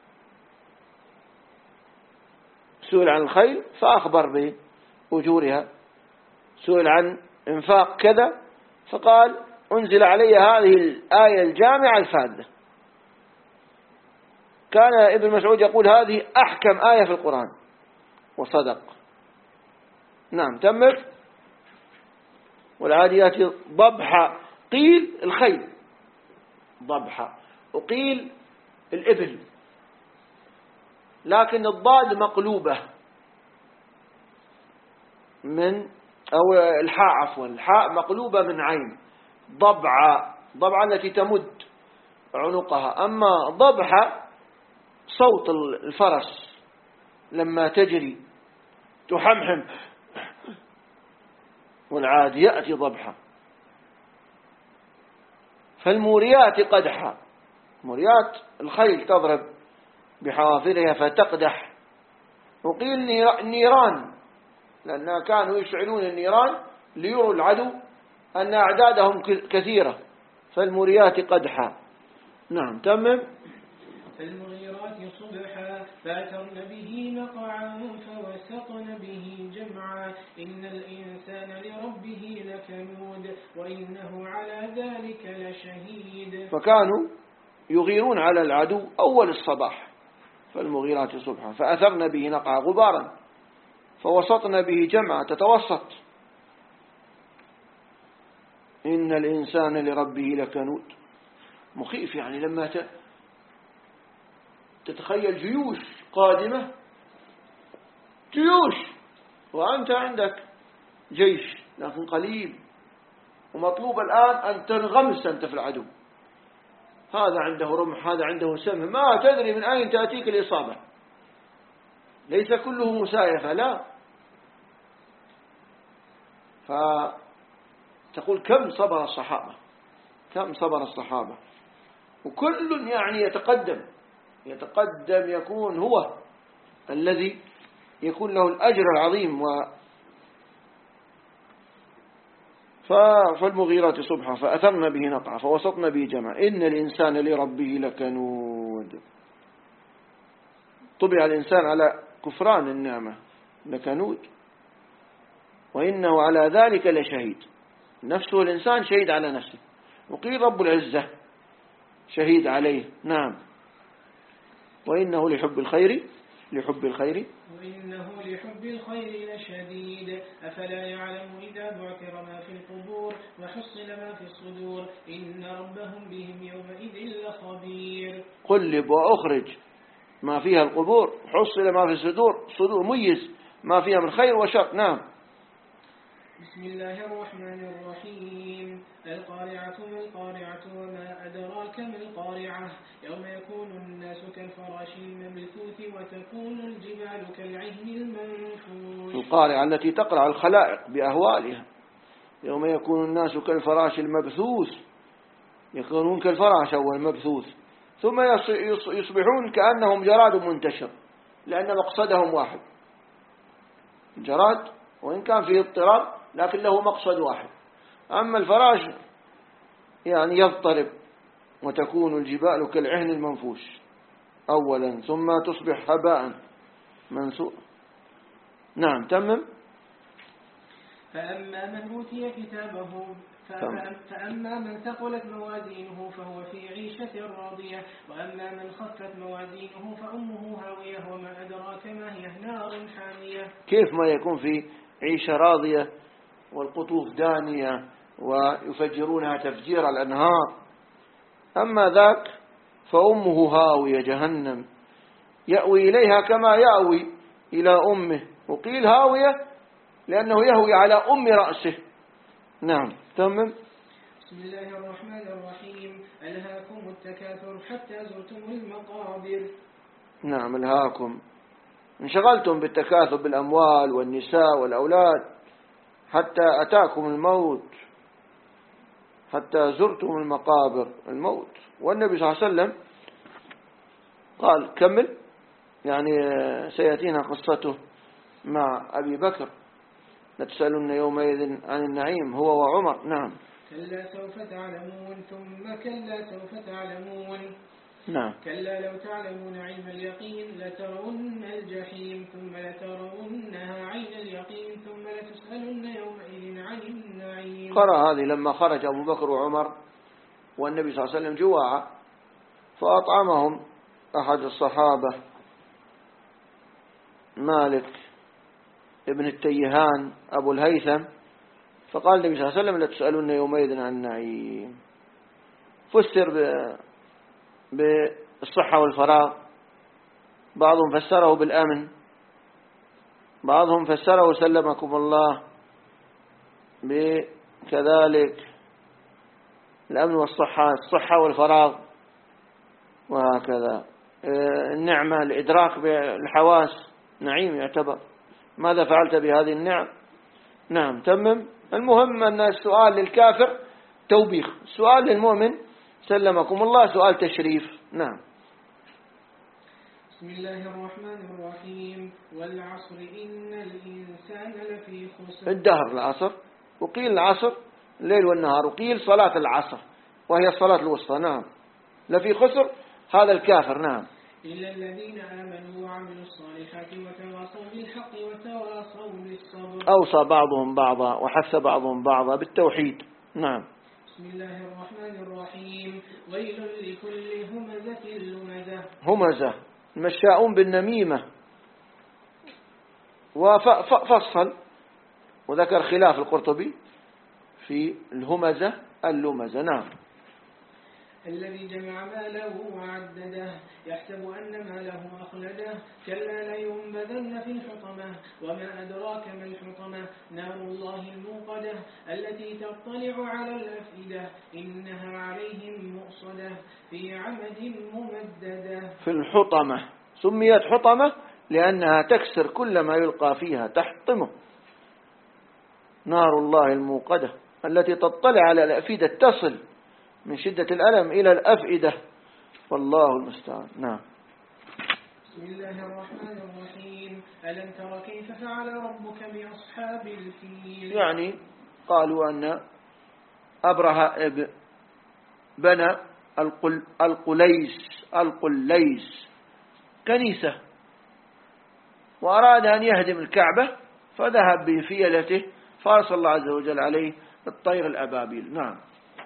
سئل عن الخيل فأخبر بأجورها، سئل عن انفاق كذا فقال أنزل علي هذه الآية الجامعة الفاذة. كان ابن مسعود يقول هذه أحكم آية في القرآن، وصدق. نعم. تمت. والعاديات ضبحا، قيل الخيل ضبحا، وقيل الإبل، لكن الضاد مقلوبة من، أو الحاء عفوا، الحاء مقلوبة من عين. ضبعا، ضبعا التي تمد عنقها. أما ضبحا صوت الفرس لما تجري تحمحم. والعاديات ضبحا. فالموريات قدحا، موريات الخيل تضرب بحوافرها فتقدح. وقيل نيران، لأنها كانوا يشعلون النيران ليروا العدو أن أعدادهم كثيرة، فالموريات قدحا. نعم. تمم. فالمغيرات صبحا فأثرن به نقعا فوسطن به جمعا إن الإنسان لربه لكنود وإنه على ذلك لشهيد. فكانوا يغيرون على العدو أول الصباح، فالمغيرات صبحا فأثرن به نقعا غبارا فوسطن به جمعا تتوسط. إن الإنسان لربه لكنود، مخيف يعني لما تتخيل جيوش قادمة، جيوش وأنت عندك جيش لكن قليل، ومطلوب الآن أن تنغمس أنت في العدو، هذا عنده رمح هذا عنده سهم، ما تدري من أين تأتيك الإصابة، ليس كله مسايفة لا. فتقول كم صبر الصحابة، كم صبر الصحابة، وكل يعني يتقدم يتقدم يكون هو الذي يكون له الأجر العظيم. و فالمغيرات صبحا فأثرن به نقعا فوسطن به جمعا إن الإنسان لربه لكنود. طبع الإنسان على كفران النعمة لكنود، وإنه على ذلك لشهيد. نفسه الإنسان شهيد على نفسه، وقيل رب العزة شهيد عليه. نعم. وإنه لحب الخير لحب الخير وإنه لحب الخير لشديد أفلا يعلم إذا بعثر ما في القبور وحصل ما في الصدور إن ربهم بهم يومئذ لخبير. قلب وأخرج ما فيها القبور، حصل ما في الصدور، صدور ميز ما فيها من خير وشر. نعم. بسم الله الرحمن الرحيم القارعة ما القارعة وما أدراك ما القارعة يوم يكون الناس كالفراش المبثوث وتكون الجبال كالعهن المنفوش. القارعة التي تقرع الخلائق بأهوالها، يوم يكون الناس كالفراش المبثوث، يكونون كالفراش أو المبثوث، ثم يصبحون كأنهم جراد منتشر، لأن مقصدهم واحد، جراد وإن كان فيه اضطراب لكن له مقصد واحد. أما الفراش يعني يضطرب، وتكون الجبال كالعهن المنفوش أولا ثم تصبح هباء منثورا. نعم. تمم. فأما من أوتي كتابه فأما من ثقلت موازينه فهو في عيشة راضية وأما من خفت موازينه فأمه هاوية وما أدراك ما هي نار حامية. كيف ما يكون في عيشة راضية والقطوف دانية ويفجرونها تفجير الأنهار، أما ذاك فأمه هاوية جهنم يأوي إليها كما يأوي إلى أمه، وقيل هاوية لأنه يهوي على أم رأسه. نعم. تمام. بسم الله الرحمن الرحيم ألهاكم التكاثر حتى زرتم المقابر. نعم. ألهاكم، انشغلتم بالتكاثر بالأموال والنساء والأولاد حتى أتاكم الموت، حتى زرتم المقابر، الموت. والنبي صلى الله عليه وسلم قال كمل، يعني سيأتينا قصته مع أبي بكر لتسألن يومئذ عن النعيم هو وعمر. نعم. كلا سوف تعلمون ثم كلا سوف تعلمون. نعم. كلا لو تعلمون علم اليقين لترون الجحيم ثم لترونها عين اليقين ثم لتسألن يومئذ عن النعيم. قرأ هذه لما خرج أبو بكر وعمر والنبي صلى الله عليه وسلم جواعا، فأطعمهم أحد الصحابة مالك ابن التيهان أبو الهيثم، فقال النبي صلى الله عليه وسلم لتسألن يومئذ عن النعيم. فسر بالصحة والفراغ، بعضهم فسره بالأمن، بعضهم فسره سلمكم الله بكذلك الأمن والصحة، الصحة والفراغ، وهكذا. النعمة الإدراك بالحواس نعيم يعتبر. ماذا فعلت بهذه النعم؟ نعم. تمم. المهم أن السؤال للكافر توبيخ، السؤال للمؤمن سلمكم الله سؤال تشريف. نعم. بسم الله الرحمن الرحيم والعصر إن الإنسان لفي خسر. الدهر العصر، وقيل العصر الليل والنهار، وقيل صلاة العصر وهي الصلاة الوسطى. نعم. لفي خسر هذا الكافر. نعم. إلا الذين آمنوا وعملوا الصالحات وتواصوا بالحق وتواصوا بالصبر. أوصى بعضهم بعضا وحث بعضهم بعضا بالتوحيد. نعم. بسم الله الرحمن الرحيم. ويل لكل همزة لمزة. همزة المشاؤون بالنميمة، وفصل وذكر خلاف القرطبي في الهمزة اللمزة. نعم. الذي جمع ماله وعدده يحسب أن ماله أخلده كلا لينبذن في الحطمة وما أدراك ما الحطمة نار الله الموقدة التي تطلع على الأفئدة إنها عليهم مؤصدة في عمد ممددة. في الحطمة سميت حطمة لأنها تكسر كل ما يلقى فيها، تحطمه. نار الله الموقدة التي تطلع على الأفئدة، تصل من شدة الألم إلى الأفئدة، والله المستعان. نعم. بسم الله الرحمن الرحيم. ألم تر كيف فعل ربك بأصحاب الفيل؟ يعني قالوا أن أبرهة بنى القل القليس القليس كنيسة وأراد أن يهدم الكعبة، فذهب بفيلته فأرسل الله عز وجل عليه الطير الأبابيل. نعم.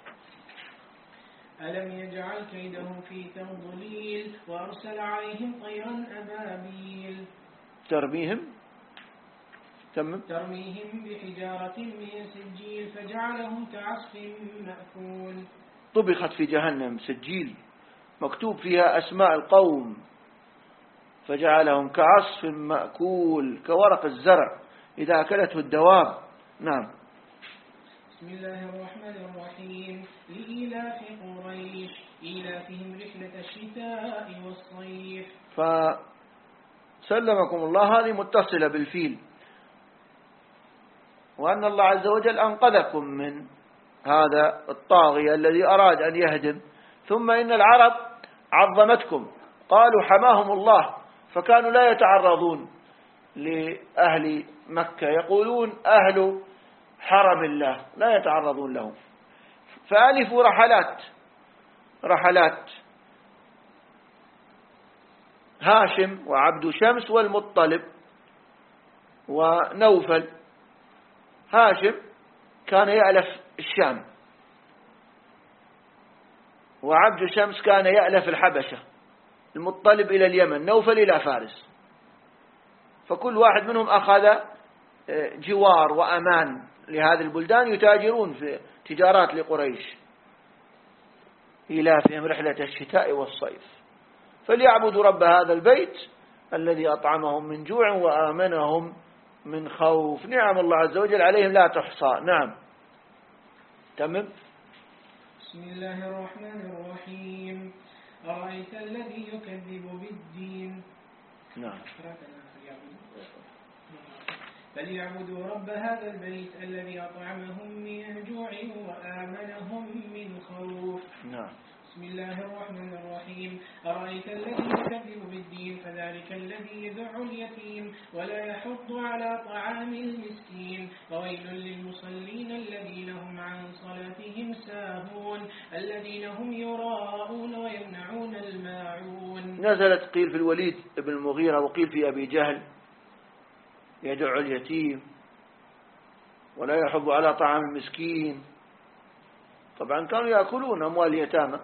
ألم يجعل كيدهم في تضليل وأرسل عليهم طيرا أبابيل ترميهم تمم ترميهم بحجارة من سجيل فجعلهم كعصف مأكول. طبخت في جهنم سجيل مكتوب فيها أسماء القوم فجعلهم كعصف مأكول، كورق الزرع إذا أكلته الدواب. نعم. بسم الله الرحمن الرحيم. لإيلاف قريش إيلافهم رحلة الشتاء والصيف. فسلمكم الله هذه متصلة بالفيل، وأن الله عز وجل أنقذكم من هذا الطاغية الذي أراد أن يهدم. ثم إن العرب عظمتكم، قالوا حماهم الله، فكانوا لا يتعرضون لأهل مكة، يقولون أهل حرم الله، لا يتعرضون لهم. فألفوا رحلات رحلات هاشم وعبد شمس والمطلب ونوفل. هاشم كان يألف الشام، وعبد شمس كان يألف الحبشة، المطلب إلى اليمن، نوفل إلى فارس. فكل واحد منهم أخذ جوار وأمان لهذه البلدان، يتاجرون في تجارات لقريش. إيلافهم رحلة الشتاء والصيف فليعبدوا رب هذا البيت الذي أطعمهم من جوع وآمنهم من خوف. نعم الله عز وجل عليهم لا تحصى. نعم. تمام. بسم الله الرحمن الرحيم. أرأيت الذي يكذب بالدين. نعم. فليعبدوا رب هذا البيت الذي أطعمهم من جوع وآمنهم من خوف. نعم. بسم الله الرحمن الرحيم. أرأيت الذي يكذب بالدين فذلك الذي يدع اليتيم ولا يحض على طعام المسكين. وويل للمصلين الذين هم عن صلاتهم ساهون الذين هم يراءون ويمنعون الماعون. نزلت قيل في الوليد بن المغيرة وقيل في أبي جهل يدع اليتيم ولا يحض على طعام المسكين. طبعا كانوا يأكلون أموال اليتامى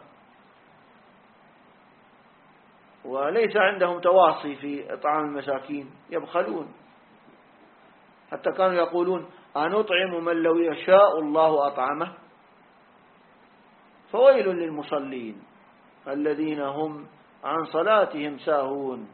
وليس عندهم تواصي في إطعام المساكين، يبخلون، حتى كانوا يقولون أنطعم من لو يشاء الله أطعمه. فويل للمصلين الذين هم عن صلاتهم ساهون.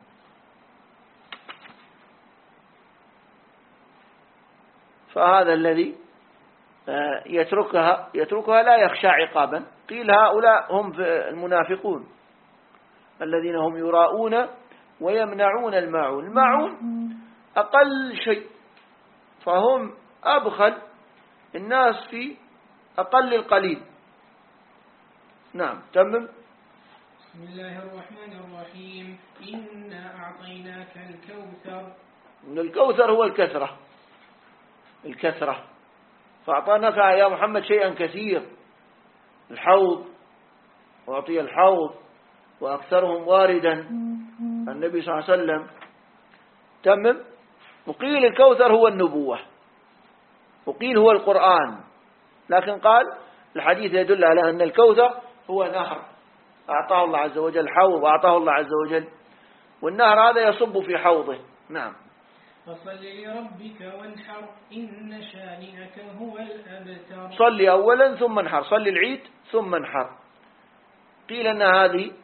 فهذا الذي يتركها يتركها لا يخشى عقابا. قيل هؤلاء هم المنافقون الذين هم يراؤون ويمنعون الماعون. الماعون أقل شيء، فهم أبخل الناس في أقل القليل. نعم. تمام. بسم الله الرحمن الرحيم. إنا أعطيناك الكوثر. الكوثر هو الكثرة الكثرة فأعطاناك يا محمد شيئا كثير. الحوض، وأعطي الحوض وأكثرهم واردا النبي صلى الله عليه وسلم. تمم. وقيل الكوثر هو النبوة، وقيل هو القرآن، لكن قال الحديث يدل على أن الكوثر هو نهر أعطاه الله عز وجل، حوض أعطاه الله عز وجل، والنهر هذا يصب في حوضه. نعم. فصل لربك وانحر إن شانئك هو الأبتر. صلي أولا ثم انحر، صلي العيد ثم انحر. قيل أن هذه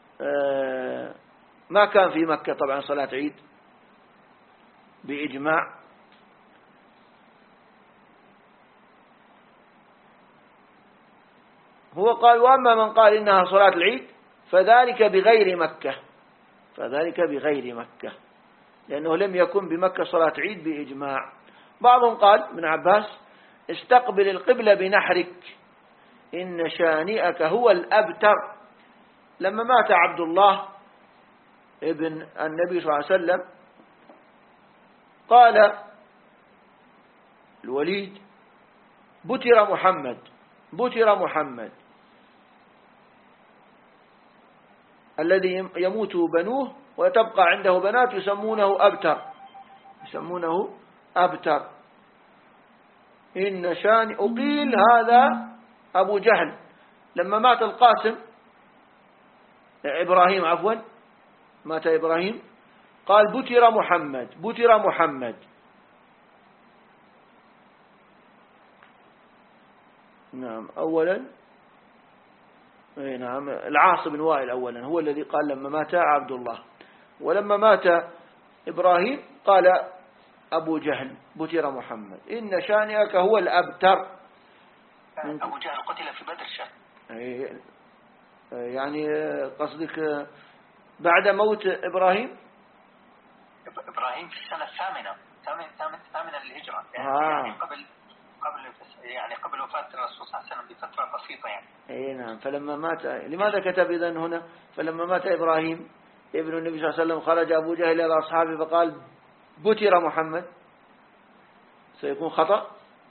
ما كان في مكة طبعا صلاة عيد بإجماع، هو قال وأما من قال إنها صلاة العيد فذلك بغير مكة، فذلك بغير مكة، لأنه لم يكن بمكة صلاة عيد بإجماع. بعضهم قال ابن عباس استقبل القبلة بنحرك إن شانئك هو الأبتر. لما مات عبد الله ابن النبي صلى الله عليه وسلم قال الوليد بتر محمد، بتر محمد الذي يموت بنوه وتبقى عنده بنات يسمونه أبتر، يسمونه أبتر. إن شان أقيل هذا أبو جهل لما مات القاسم إبراهيم عفوا مات إبراهيم قال بتر محمد، بتر محمد. نعم. أولا نعم العاص بن وائل أولا هو الذي قال لما مات عبد الله، ولما مات إبراهيم قال أبو جهل بتر محمد إن شانئك هو الأبتر. أبو جهل قتل في بدر شهر، يعني قصدك بعد موت إبراهيم؟ إبراهيم في السنة الثامنة ثامنة ثامنة للهجرة، يعني, آه. يعني قبل قبل يعني قبل وفاة الرسول صلى الله عليه وسلم بفترة بسيطة يعني. أي نعم. فلما مات، لماذا كتب إذن هنا فلما مات إبراهيم ابن النبي صلى الله عليه وسلم خرج أبو جهل إلى أصحابه فقال بتر محمد، سيكون خطأ.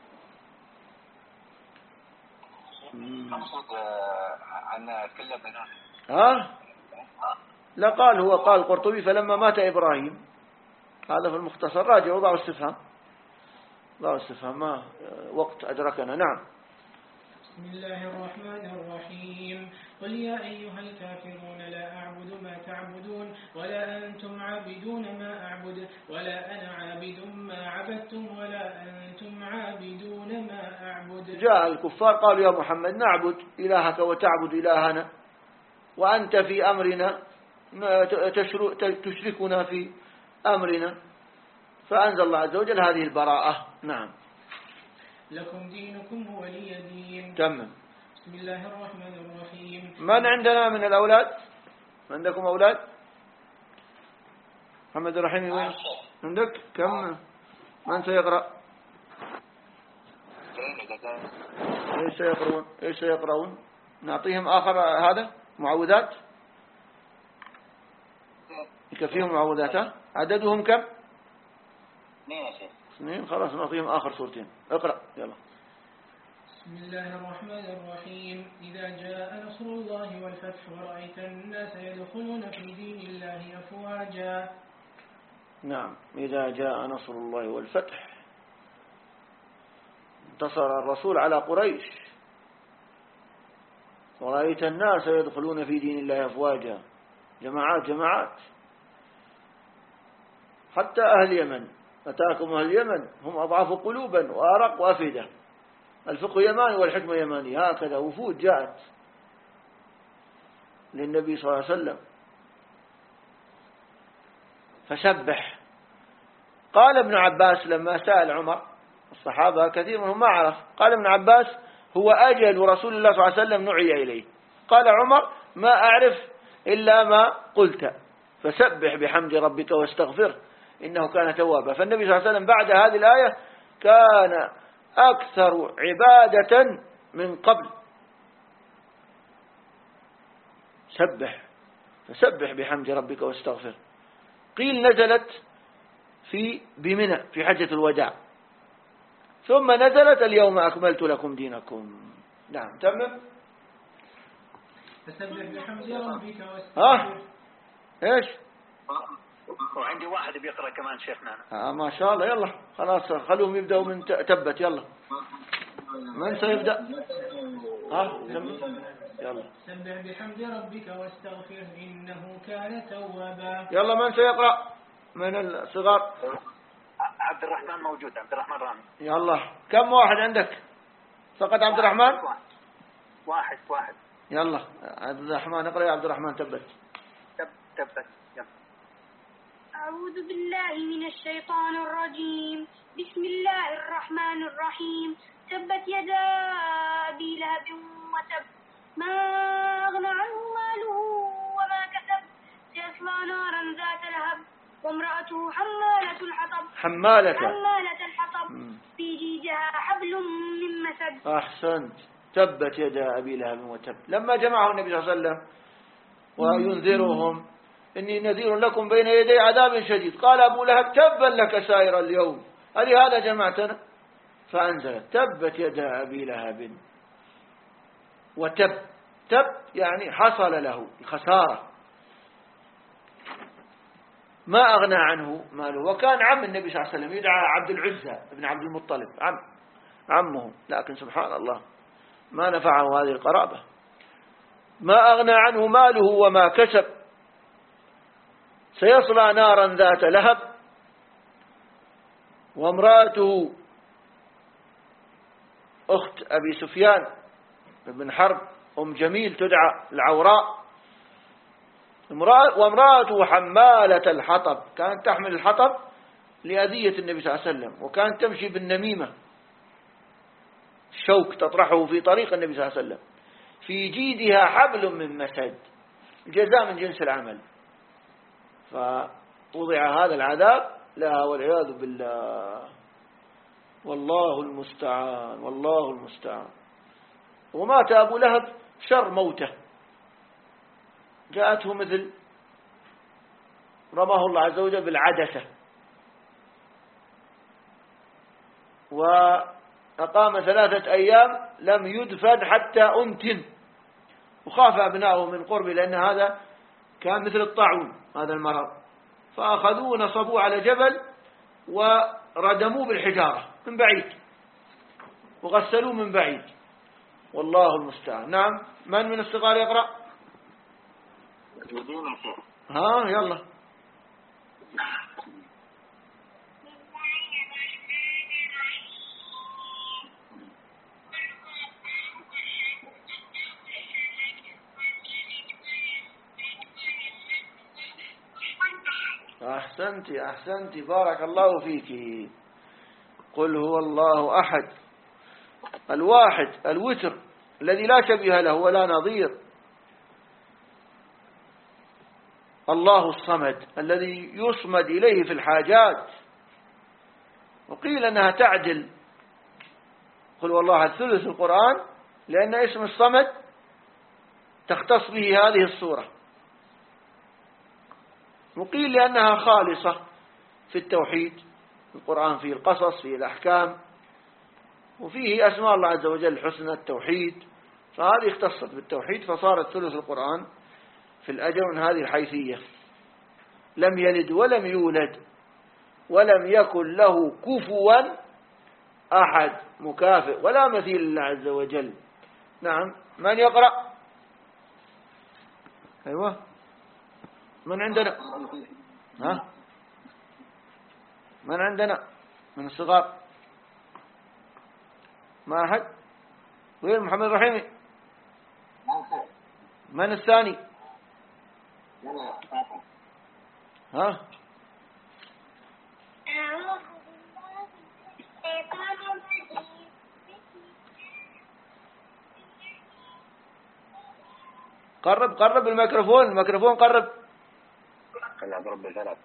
مقصود أن كل بنات ها لا قال هو قال القرطبي فلما مات إبراهيم، هذا في المختصر، راجع وضعوا استفهام، ضعوا استفهام ما وقت أدركنا. نعم. بسم الله الرحمن الرحيم. قل يا أيها الكافرون لا أعبد ما تعبدون ولا أنتم عابدون ما أعبد ولا أنا عابد ما عبدتم ولا أنتم عابدون ما أعبد. جاء الكفار قالوا يا محمد نعبد إلهك وتعبد إلهنا وأنت في أمرنا تشركنا في أمرنا، فأنزل الله عز وجل هذه البراءة. نعم. لكم دينكم ولي دين. تمام. بسم الله الرحمن الرحيم. من عندنا من الأولاد؟ عندكم أولاد؟ محمد الرحيم وين؟ عندك كم؟ من سيقرأ؟ ايش سيقرؤون؟ ايش سيقرؤون؟ نعطيهم آخر هذا معوذات يكفيهم معوذات. عددهم كم؟ اثنين يا شيخ. اثنين. خلاص نعطيهم آخر سورتين. اقرأ يلا. بسم الله الرحمن الرحيم. إذا جاء نصر الله والفتح ورأيت الناس يدخلون في دين الله أفواجا. نعم. إذا جاء نصر الله والفتح، انتصر الرسول على قريش، ورأيت الناس يدخلون في دين الله أفواجا، جماعات جماعات، حتى أهل اليمن أتاكم أهل اليمن هم أضعف قلوبا وأرق وأفئدة، الفقه يماني والحكمة يماني، هكذا وفود جاءت للنبي صلى الله عليه وسلم فسبح. قال ابن عباس لما سأل عمر، الصحابة كثير منهم ما عرف، قال ابن عباس هو أجل رسول الله صلى الله عليه وسلم نعي إليه. قال عمر ما أعرف إلا ما قلت فسبح بحمد ربك واستغفر إنه كان توابا. فالنبي صلى الله عليه وسلم بعد هذه الآية كان أكثر عبادة من قبل. سبح، فسبح بحمد ربك واستغفر. قيل نزلت في بمنى في حجة الوداع، ثم نزلت اليوم أكملت لكم دينكم. نعم. تمام. فسبح بحمد ربك ها واستغفره. إيش؟ وعندي واحد بيقرأ كمان شيخنا أنا. آه ما شاء الله. يلا خلاص خلوهم يبدأوا من تبت. يلا من سيبدأ؟ ها يلا سبح بحمد ربك واستغفره إنه كان توابا. يلا من سيقرأ من الصغار؟ عبد الرحمن موجود. عبد الرحمن رامي. يلا كم واحد عندك؟ فقط عبد الرحمن؟ واحد واحد. يلا عبد الرحمن اقرأ يا عبد الرحمن. تبت تب تبت. يلا. أعوذ بالله من الشيطان الرجيم. بسم الله الرحمن الرحيم. تبت يدا أبي لهب وتب ما أغنى عنه ماله وما كسب سيصلى نارا ذات لهب وامرأته حمالة الحطب حمالة حمالة الحطب في جيدها حبل من مسد. أحسنت. تبت يدا أبي لهب وتب. لما جمعه النبي صلى الله عليه وسلم وينذرهم إني نذير لكم بين يدي عذاب شديد، قال أبو لهب تبا لك سائر اليوم ألهذا جمعتنا؟ فأنزلت تبت يدا أبي لهب وتب. تب يعني حصل له خسارة، ما أغنى عنه ماله. وكان عم النبي صلى الله عليه وسلم يدعى عبد العزة ابن عبد المطلب، عم عمه، لكن سبحان الله ما نفعه هذه القرابة. ما أغنى عنه ماله وما كسب سيصلى نارا ذات لهب وامرأته أخت أبي سفيان بن حرب أم جميل تدعى العوراء، وامرأته حمالة الحطب، كانت تحمل الحطب لأذية النبي صلى الله عليه وسلم، وكانت تمشي بالنميمة، الشوك تطرحه في طريق النبي صلى الله عليه وسلم، في جيدها حبل من مسد، الجزاء من جنس العمل. فوضع هذا العذاب لها والعياذ بالله، والله المستعان والله المستعان. ومات أبو لهب شر موته، جاءته مثل رماه الله عز وجل بالعدسة، وأقام ثلاثة أيام لم يدفن حتى أنتن، وخاف أبنائه من قربه لأن هذا كان مثل الطاعون هذا المرض، فأخذوه ونصبوه على جبل وردموه بالحجارة من بعيد وغسلوه من بعيد، والله المستعان. نعم من من الصغار يقرأ؟ ها يلا. أحسنتي أحسنتي بارك الله فيك. قل هو الله أحد الواحد الوتر الذي لا شبيه له ولا نظير، الله الصمد الذي يصمد إليه في الحاجات. وقيل أنها تعدل قل والله الثلث القرآن، لأن اسم الصمد تختص به هذه السورة. وقيل لأنها خالصة في التوحيد، القرآن فيه القصص فيه الأحكام وفيه أسماء الله عز وجل الحسنى التوحيد، فهذه اختصت بالتوحيد فصارت ثلث القرآن في الأجر من هذه الحيثية. لم يلد ولم يولد ولم يكن له كفوا أحد مكافئ ولا مثيل لله عز وجل. نعم من يقرأ؟ أيوة من عندنا؟ ها من عندنا من الصغار؟ ما أحد؟ وين محمد الرحيمي؟ من الثاني؟ ها قرب قرب الميكروفون الميكروفون قرب. خلي أضرب بالفلك.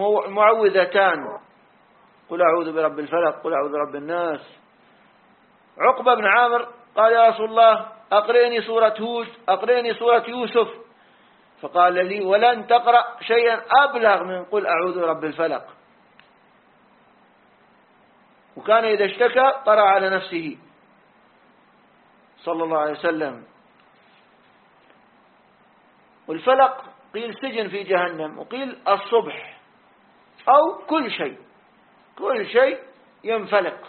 فالمعوذتان قل أعوذ برب الفلق قل أعوذ برب الناس عقبة بن عامر قال يا رسول الله أقرئني سورة هود، أقرئني سورة يوسف، فقال لي ولن تقرأ شيئا أبلغ من قل أعوذ برب الفلق. وكان إذا اشتكى طرأ على نفسه صلى الله عليه وسلم. والفلق قيل سجن في جهنم، وقيل الصبح، أو كل شيء، كل شيء ينفلق،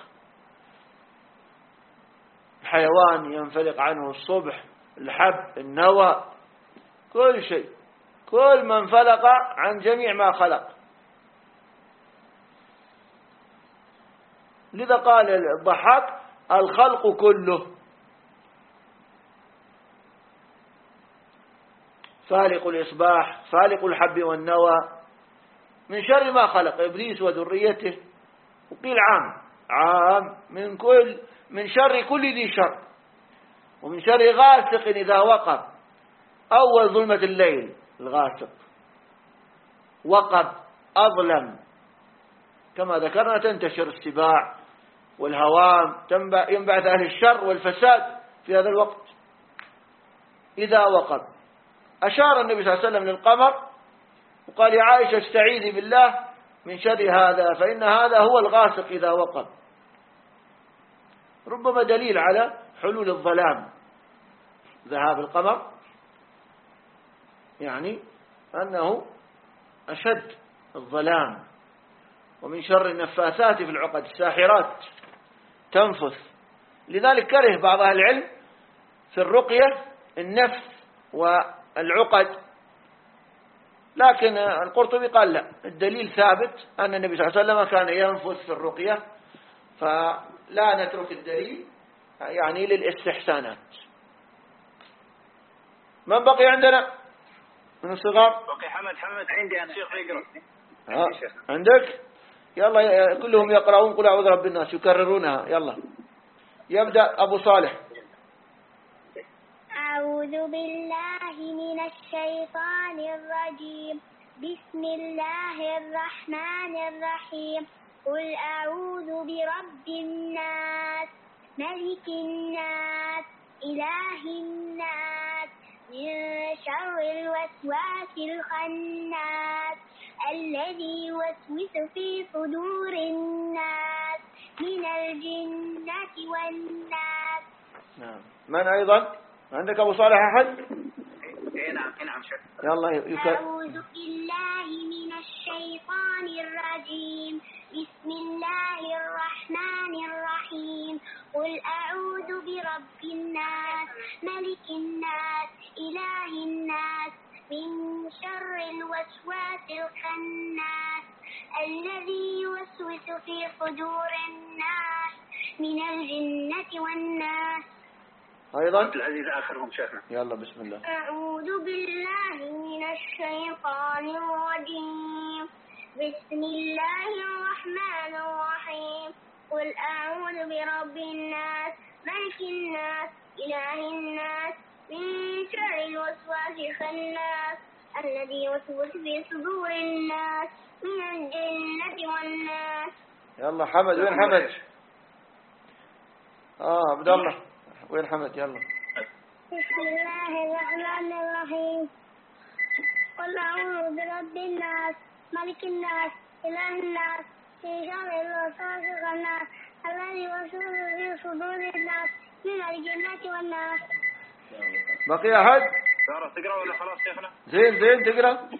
الحيوان ينفلق عنه الصبح، الحب، النوى، كل شيء، كل من فلق عن جميع ما خلق. لذا قال الضحاك الخلق كله. فالق الإصباح، فالق الحب والنوى، من شر ما خلق، إبليس وذريته. وقيل عام، عام من كل من شر كل ذي شر، ومن شر غاسق إذا وقب، أول ظلمة الليل الغاسق، وقب أظلم، كما ذكرنا تنتشر السباع والهوام، ينبعث أهل الشر والفساد في هذا الوقت إذا وقب. أشار النبي صلى الله عليه وسلم للقمر وقال يا عائشة استعيذي بالله من شر هذا، فإن هذا هو الغاسق إذا وقب. ربما دليل على حلول الظلام ذهاب القمر، يعني أنه أشد الظلام. ومن شر النفاثات في العقد، الساحرات تنفث. لذلك كره بعض أهل العلم في الرقية النفث والعقد، لكن القرطبي قال لا، الدليل ثابت أن النبي صلى الله عليه وسلم كان ينفث في الرقية، فلا نترك الدليل يعني للاستحسانات. من بقي عندنا من الصغار؟ بقي حمد. حمد عندي أنا شيخ يقرأ. عندك؟ يلا كلهم يقرؤون قل أعوذ برب الناس، يكررونها. يلا يبدأ أبو صالح. أعوذ بالله من الشيطان الرجيم. بسم الله الرحمن الرحيم. قل أعوذ برب الناس ملك الناس إله الناس من شر الوسواس الخناس الذي يوسوس في صدور الناس من الجنة والناس. نعم. من أيضا؟ عندك أبو صالح أحد؟ إيه نعم إيه نعم شيخ. يلا يكرر. أعوذ بالله من الشيطان الرجيم. بسم الله الرحمن الرحيم. قل أعوذ برب الناس ملك الناس إله الناس من شر الوسواس الخناس الذي يوسوس في صدور الناس من الجنة والناس. أيضا العزيز آخرهم شيخنا. يلا بسم الله. أعوذ بالله من الشيطان الرجيم. بسم الله الرحمن الرحيم. قل أعوذ برب الناس ملك الناس إله الناس من شر الوسواس الخناس الذي يوسوس في صدور الناس من الجنة والناس. يلا حمد. وين حمد؟ آه عبد الله. وين حمد؟ يلا. بسم الله الرحمن الرحيم. قل أعوذ برب الناس ملك الناس إله الناس من شر الوسواس الخناس الذي يوسوس في صدور الناس من الجنة والناس. بقي أحد؟ سارة تقرأ ولا خلاص شيخنا؟ زين زين تقرأ؟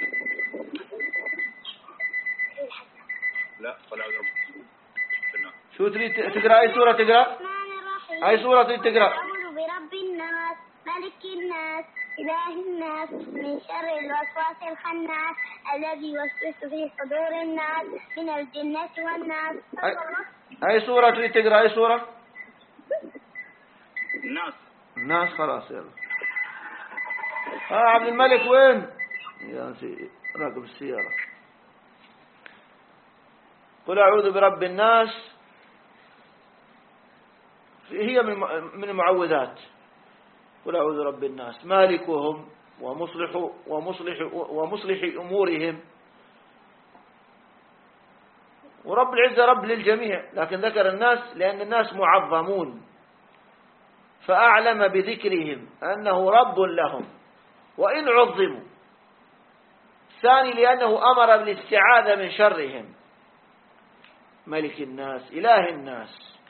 لا ولا أقرأ. شو تريد تقرأ؟ أي سورة تقرأ؟ أي سورة تريد تقرأ؟ أعوذ برب الناس ملك الناس إله الناس من شر الوسواس الخناس الذي يوسوس في صدور الناس من الجنة والناس. أي, أي سورة تريد تقرأ؟ أي سورة؟ الناس. الناس خلاص يلا. آه عبد الملك وين؟ يا سيدي راكب السيارة. قل أعوذ برب الناس هي من المعوذات. قل أعوذ برب الناس مالكهم ومصلح ومصلح ومصلح أمورهم. ورب العزة رب للجميع، لكن ذكر الناس لأن الناس معظمون فأعلم بذكرهم أنه رب لهم وإن عظموا. الثاني لأنه أمر بالاستعاذة من شرهم، ملك الناس إله الناس،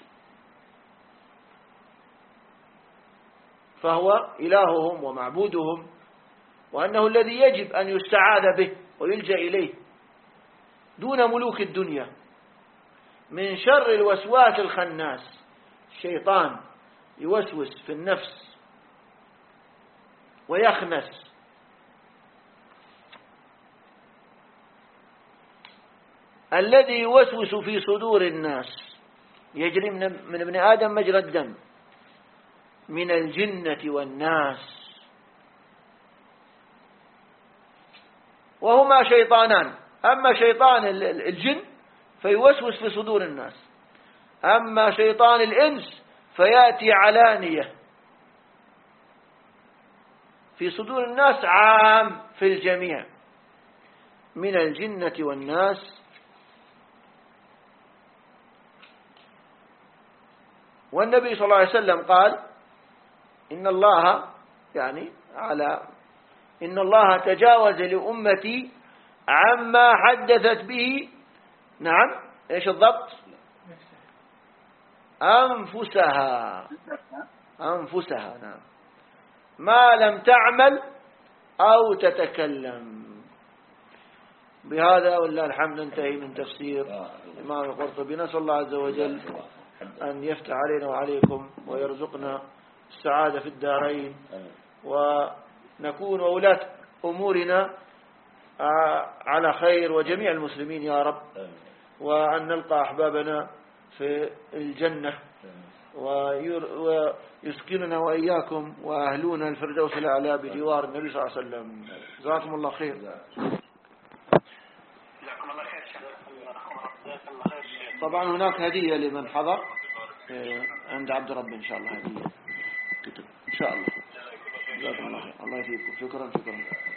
فهو إلههم ومعبودهم، وأنه الذي يجب أن يستعاذ به ويلجأ إليه دون ملوك الدنيا من شر الوسواس الخناس. الشيطان يوسوس في النفس ويخنس، الذي يوسوس في صدور الناس، يجري من ابن آدم مجرى الدم، من الجنة والناس، وهما شيطانان. أما شيطان الجن فيوسوس في صدور الناس، أما شيطان الإنس فيأتي علانية في صدور الناس، عام في الجميع، من الجنة والناس. والنبي صلى الله عليه وسلم قال إن الله يعني على إن الله تجاوز لأمتي عما حدثت به، نعم إيش الضبط؟ أنفسها أنفسها نعم، ما لم تعمل أو تتكلم. بهذا والله الحمد ننتهي من تفسير الإمام القرطبي. نسأل الله عز وجل أن يفتح علينا وعليكم ويرزقنا السعادة في الدارين، ونكون وولاة أمورنا على خير وجميع المسلمين يا رب، وأن نلقى أحبابنا في الجنة ويسكننا وإياكم وأهلونا الفردوس الأعلى بجوار النبي صلى الله عليه وسلم. جزاكم الله خير. طبعا هناك هدية لمن حضر عند عبد رب إن شاء الله، هدية كتب إن شاء الله. جزاكم الله خير. الله يفيدكم. شكرا شكرا.